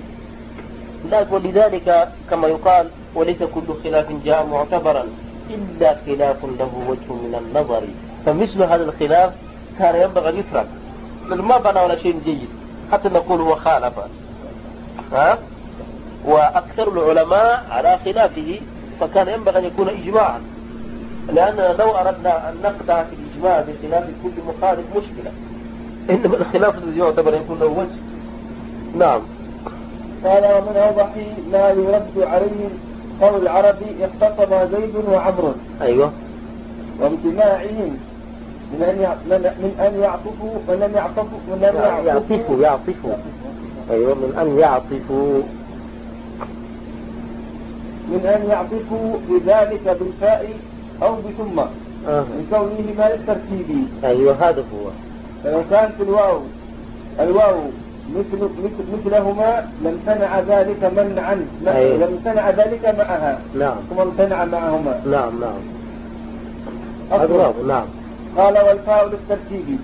S1: ولذلك كما يقال وليس كل خلاف جاء معتبرا إلا خلاف له وجه من النظر، فمثل هذا الخلاف كان ينبغي أن يترك، لأنه ما بنى ولا شيء جيد حتى نقول هو خالف. ها؟ وأكثر العلماء على خلافه، فكان ينبغي أن يكون إجماعا، لأننا لو أردنا أن نقطع في الإجماع بخلاف كل مخالف مشكلة، إنما الخلاف الذي يعتبر يكون له وجه. نعم.
S2: قال ومن أوضح ما يرد عليه قول العربي اختصم زيد وعمر.
S1: أيوة.
S2: وامتناعهم من أن من أن يعطفوا من أن يعطفوا من أن
S1: يعطفوا يعطفوا أيوة من أن يعطفوا
S2: من أن يعطفوا بذلك بالفاء أو بثم
S1: آه.
S2: لكونهما للترتيب.
S1: أيوة هذا هو.
S2: فلو كانت الواو الواو مثل مثل مثلهما لامتنع ذلك منعا.
S1: أيوة.
S2: لامتنع ذلك معها.
S1: نعم.
S2: ثم امتنع معهما.
S1: نعم نعم. أضرب. نعم.
S2: قال والفاء للترتيب.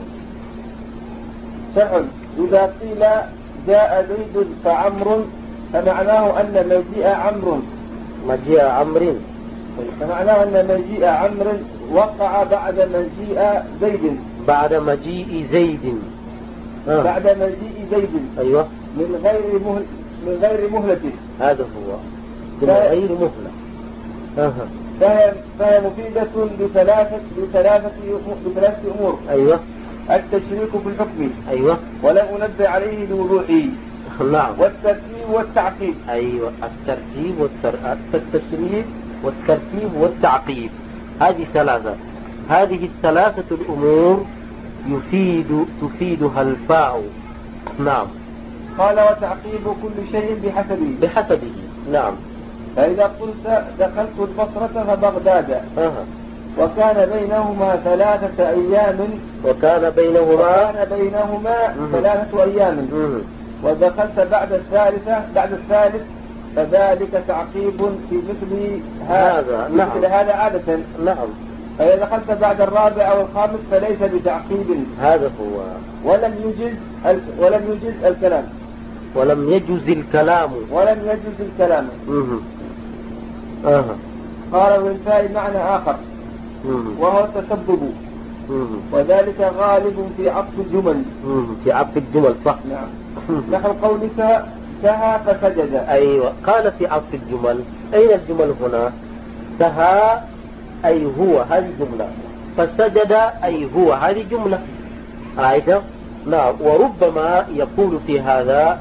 S2: شرع إذا قيل جاء زيد فعمر فمعناه أن مجيء عمرو
S1: مجيء عمرو
S2: فمعناه أن مجيء عمرو وقع بعد مجيء زيد
S1: بعد مجيء زيد
S2: آه. بعد مجيء زيد.
S1: أيوة.
S2: من غير مهل من غير مهلة.
S1: هذا هو من غير مهلة.
S2: آه. فهي فهي مفيدة بثلاثة بثلاثة بثلاثة أمور.
S1: أيوة.
S2: التشريك في الحكم.
S1: أيوة.
S2: ولم أنبه عليه بوضوحه.
S1: نعم.
S2: والترتيب والتعقيب.
S1: أيوة. الترتيب والتر... التشريك والترتيب والتعقيب، هذه ثلاثة. هذه الثلاثة الأمور يفيد تفيدها الفاء. نعم.
S2: قال وتعقيب كل شيء بحسبه.
S1: بحسبه. نعم.
S2: فإذا قلت دخلت البصرة فبغداد
S1: أه.
S2: وكان بينهما ثلاثة أيام
S1: وكان بينهما
S2: وكان بينهما
S1: مه.
S2: ثلاثة أيام مه. ودخلت بعد الثالثة بعد الثالث فذلك تعقيب في مثل هذا.
S1: نعم.
S2: مثل هذا عادة.
S1: نعم.
S2: فإذا دخلت بعد الرابع أو الخامس فليس بتعقيب.
S1: هذا هو.
S2: ولم يجز ال... ولم يجز الكلام.
S1: ولم يجز الكلام.
S2: ولم يجز الكلام.
S1: مه. آه.
S2: قال والفاء معنى آخر
S1: مه.
S2: وهو التسبب.
S1: مه.
S2: وذلك غالب في عطف الجمل.
S1: مه. في عطف الجمل صح.
S2: نعم. نحو قولك سهى فسجد.
S1: أيوة. قال في عطف الجمل. أين الجمل هنا؟ سهى أي هو، هذه جملة. فسجد أي هو، هذه جملة. أيضا نعم. وربما يقول في هذا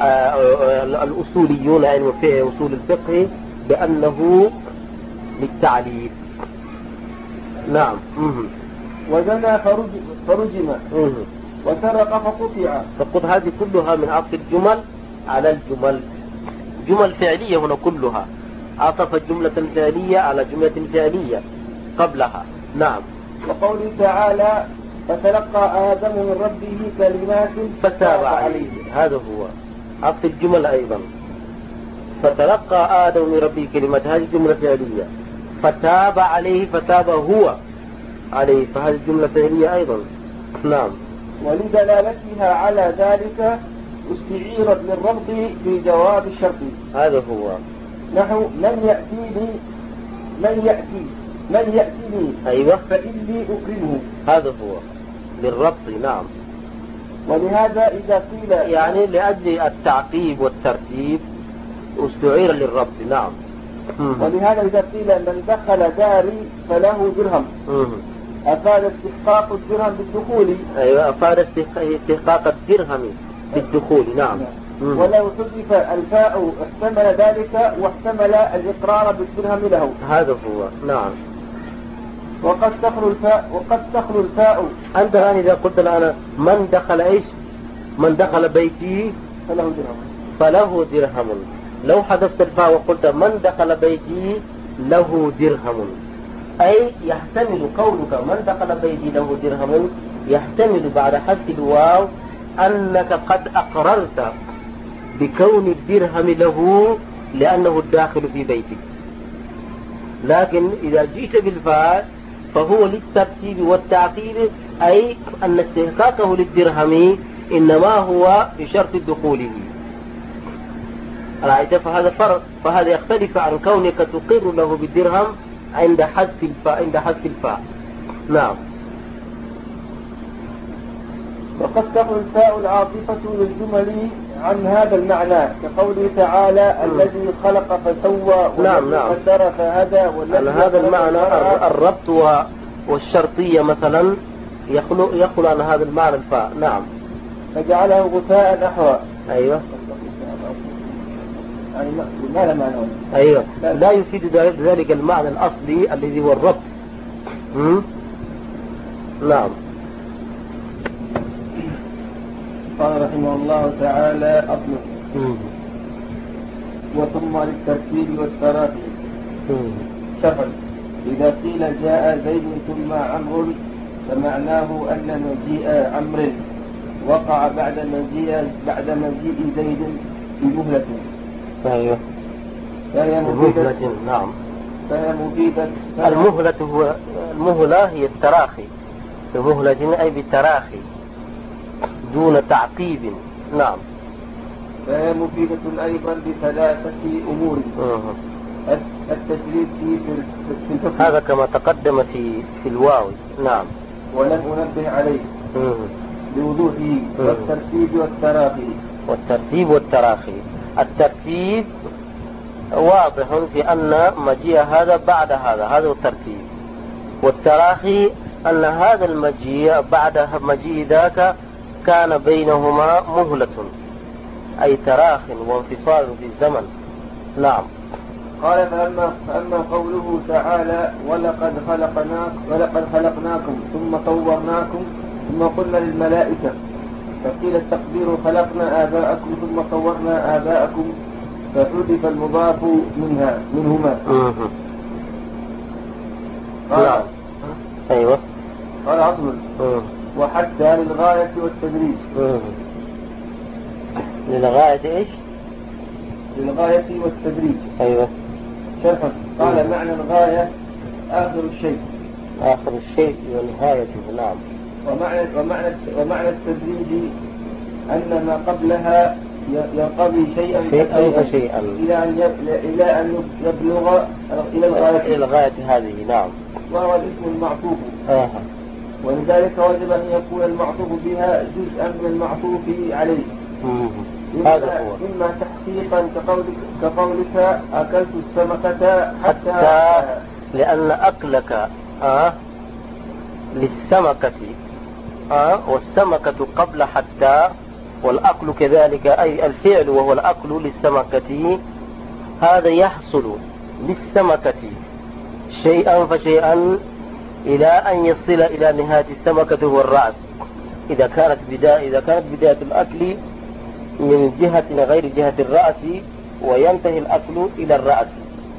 S1: الأصوليون يعني في أصول الفقه بأنه للتعليل. نعم.
S2: وزنى فرجم وسرق فقطع.
S1: فقط هذه كلها من عطف الجمل على الجمل. جمل فعلية هنا كلها، عطف الجملة الفعلية على جملة فعلية قبلها. نعم.
S2: وقوله تعالى فتلقى آدم من ربه كلمات
S1: فتاب عليه، هذا هو عطف الجمل أيضا. فتلقى آدم من ربه كلمات، هذه جملة فعلية. فتاب عليه فتاب هو عليه، فهذه الجملة فعلية أيضا. نعم.
S2: ولدلالتها على ذلك استعيرت للربط في جواب الشرط.
S1: هذا هو.
S2: نحو من يأتيني من يأتي من يأتيني
S1: أيوة
S2: فإني أكرمه.
S1: هذا هو للربط. نعم.
S2: ولهذا إذا قيل
S1: يعني لأجل التعقيب والترتيب استعير للربط. نعم.
S2: ولهذا إذا قيل من دخل داري فله درهم أفاد استحقاق الدرهم بالدخول.
S1: أيوة أفاد استحقاق الدرهم بالدخول. نعم.
S2: ولو حذف الفاء احتمل ذلك واحتمل الإقرار بالدرهم له.
S1: هذا هو. نعم.
S2: وقد تخلو الفاء وقد تخلو الفاء.
S1: أنت الآن إذا قلت الآن من دخل إيش؟ من دخل بيتي
S2: فله درهم
S1: فله درهم. لو حذفت الفاء وقلت من دخل بيتي له درهم، أي يحتمل قولك من دخل بيتي له درهم يحتمل بعد حذف الواو أنك قد أقررت بكون الدرهم له لأنه الداخل في بيتك. لكن إذا جئت بالفاء فهو للترتيب والتعقيب، أي أن استحقاقه للدرهم إنما هو بشرط دخوله. رأيت؟ فهذا فرق، فهذا يختلف عن كونك تقر له بالدرهم عند حذف الفاء عند حذف الفاء. نعم.
S2: وقد تخلو الفاء العاطفة للجمل عن هذا المعنى كقوله تعالى الذي خلق فسوى
S1: نعم نعم
S2: قدر فهدى.
S1: على هذا المعنى الربط والشرطية مثلا يخلو يخلو عن هذا المعنى الفاء. نعم.
S2: فجعله غثاء نحو.
S1: أيوة.
S2: يعني ما له معنى.
S1: أيوة. لا يفيد ذلك المعنى الأصلي الذي هو الربط. نعم.
S2: قال رحمه الله تعالى أصله وثم للترتيب والتراخي. شرح. إذا قيل جاء زيد ثم عمرو فمعناه أن مجيء عمرو وقع بعد مجيء بعد مجيء زيد بمهلة.
S1: أيوة.
S2: فهي مفيدة.
S1: نعم.
S2: فهي مفيدة.
S1: المهلة هو المهلة هي التراخي. المهلة أي بالتراخي دون تعقيب. نعم.
S2: فهي مفيدة أيضا بثلاثة أمور. التجريد في الفقه
S1: هذا كما تقدم في في الواو. نعم.
S2: ولم أنبه عليه بوضوحه. والترتيب والتراخي.
S1: والترتيب والتراخي. الترتيب واضح في أن مجيء هذا بعد هذا، هذا هو الترتيب. والتراخي أن هذا المجيء بعد مجيء ذاك كان بينهما مهلة، أي تراخ وانفصال في الزمن. نعم.
S2: قال فأما, فأما قوله تعالى ولقد خلقناك ولقد خلقناكم ثم صورناكم ثم قلنا للملائكة، فقيل التقدير خلقنا آباءكم ثم صورنا آباءكم، فحذف المضاف منها منهما.
S1: قال أيوة.
S2: قال عطل وحتى للغاية والتدريج.
S1: للغاية إيش؟
S2: للغاية والتدريج.
S1: أيوة.
S2: شرحا. قال معنى الغاية آخر الشيء.
S1: آخر الشيء ونهايته. نعم.
S2: ومعنى ومعنى ومعنى التدريج أن ما قبلها ينقضي شيئا
S1: شيئا فشيئا
S2: إلى أن إلى أن يبلغ إلى الغاية
S1: إلى الغاية هذه. نعم.
S2: وهو الاسم المعطوف.
S1: آه.
S2: ولذلك وجب أن يكون المعطوف بها جزءا من المعطوف عليه.
S1: هذا هو.
S2: إما تحقيقا كقولك, كقولك أكلت السمكة حتى,
S1: حتى لأن أكلك آه للسمكة آه والسمكة قبل حتى، والأكل كذلك أي الفعل وهو الأكل للسمكة، هذا يحصل للسمكة شيئا فشيئا إلى أن يصل إلى نهاية السمكة هو الرأس. إذا كانت بداية إذا كانت بداية الأكل من جهة غير جهة الرأس وينتهي الأكل إلى الرأس.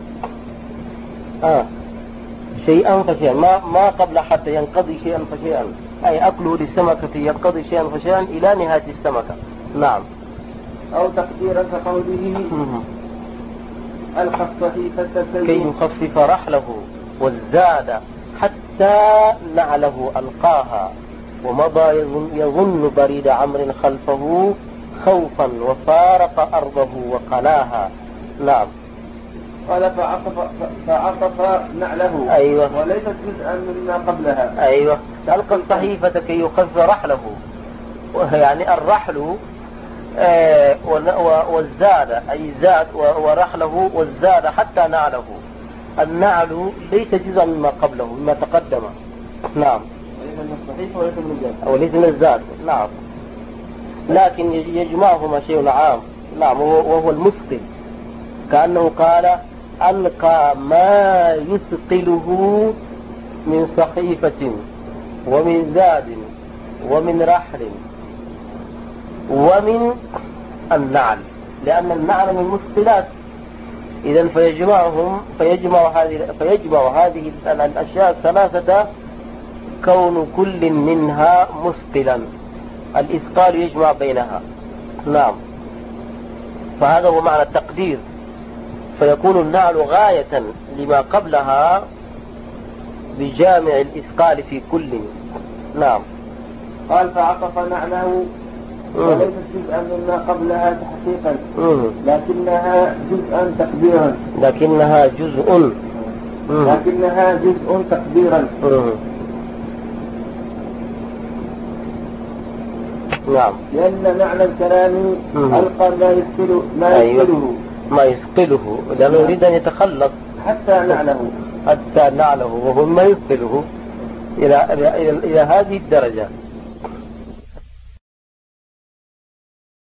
S1: آه. شيئا فشيئا، ما ما قبل حتى ينقضي شيئا فشيئا، أي أكله للسمكة ينقضي شيئا فشيئا إلى نهاية السمكة. نعم.
S2: أو تقديرا كقوله ألقى الصحيفة
S1: كي يخفف رحله، والزاد حتى نعله ألقاها، ومضى يظن بريد عمرو خلفه خوفا، وفارق أرضه وقلاها. نعم.
S2: قال فعطف, فعطف نعله.
S1: أيوة.
S2: وليست جزءا مما قبلها.
S1: أيوة. ألقى الصحيفة كي يخفف رحله، يعني الرحل آه والزاد، أي زاد ورحله والزاد حتى نعله. النعل ليس جزءا مما قبله مما تقدم. نعم.
S2: وليس من الصحيفة وليس من الزاد.
S1: وليس من الزاد. نعم. لكن يجمعهما شيء عام. نعم. وهو المثقل، كأنه قال ألقى ما يثقله من صحيفة ومن زاد ومن رحل ومن النعل، لأن النعل من المثقلات. إذن فيجمعهم فيجمع هذه فيجمع هذه الأشياء الثلاثة كون كل منها مثقلا، الإثقال يجمع بينها. نعم. فهذا هو معنى التقدير، فيكون النعل غاية لما قبلها بجامع الإثقال في كل. نعم.
S2: قال فعطف نعله وليست جزءا مما قبلها تحقيقا، لكنها جزءا تقديرا.
S1: لكنها جزء
S2: لكنها جزء تقديرا.
S1: نعم.
S2: لأن معنى الكلام ألقى ما يثقله ما
S1: أيوة.
S2: يثقله
S1: ما يثقله، لأنه يريد أن يتخلص
S2: حتى نعله
S1: حتى نعله وهو ما يثقله إلى إلى إلى هذه الدرجة.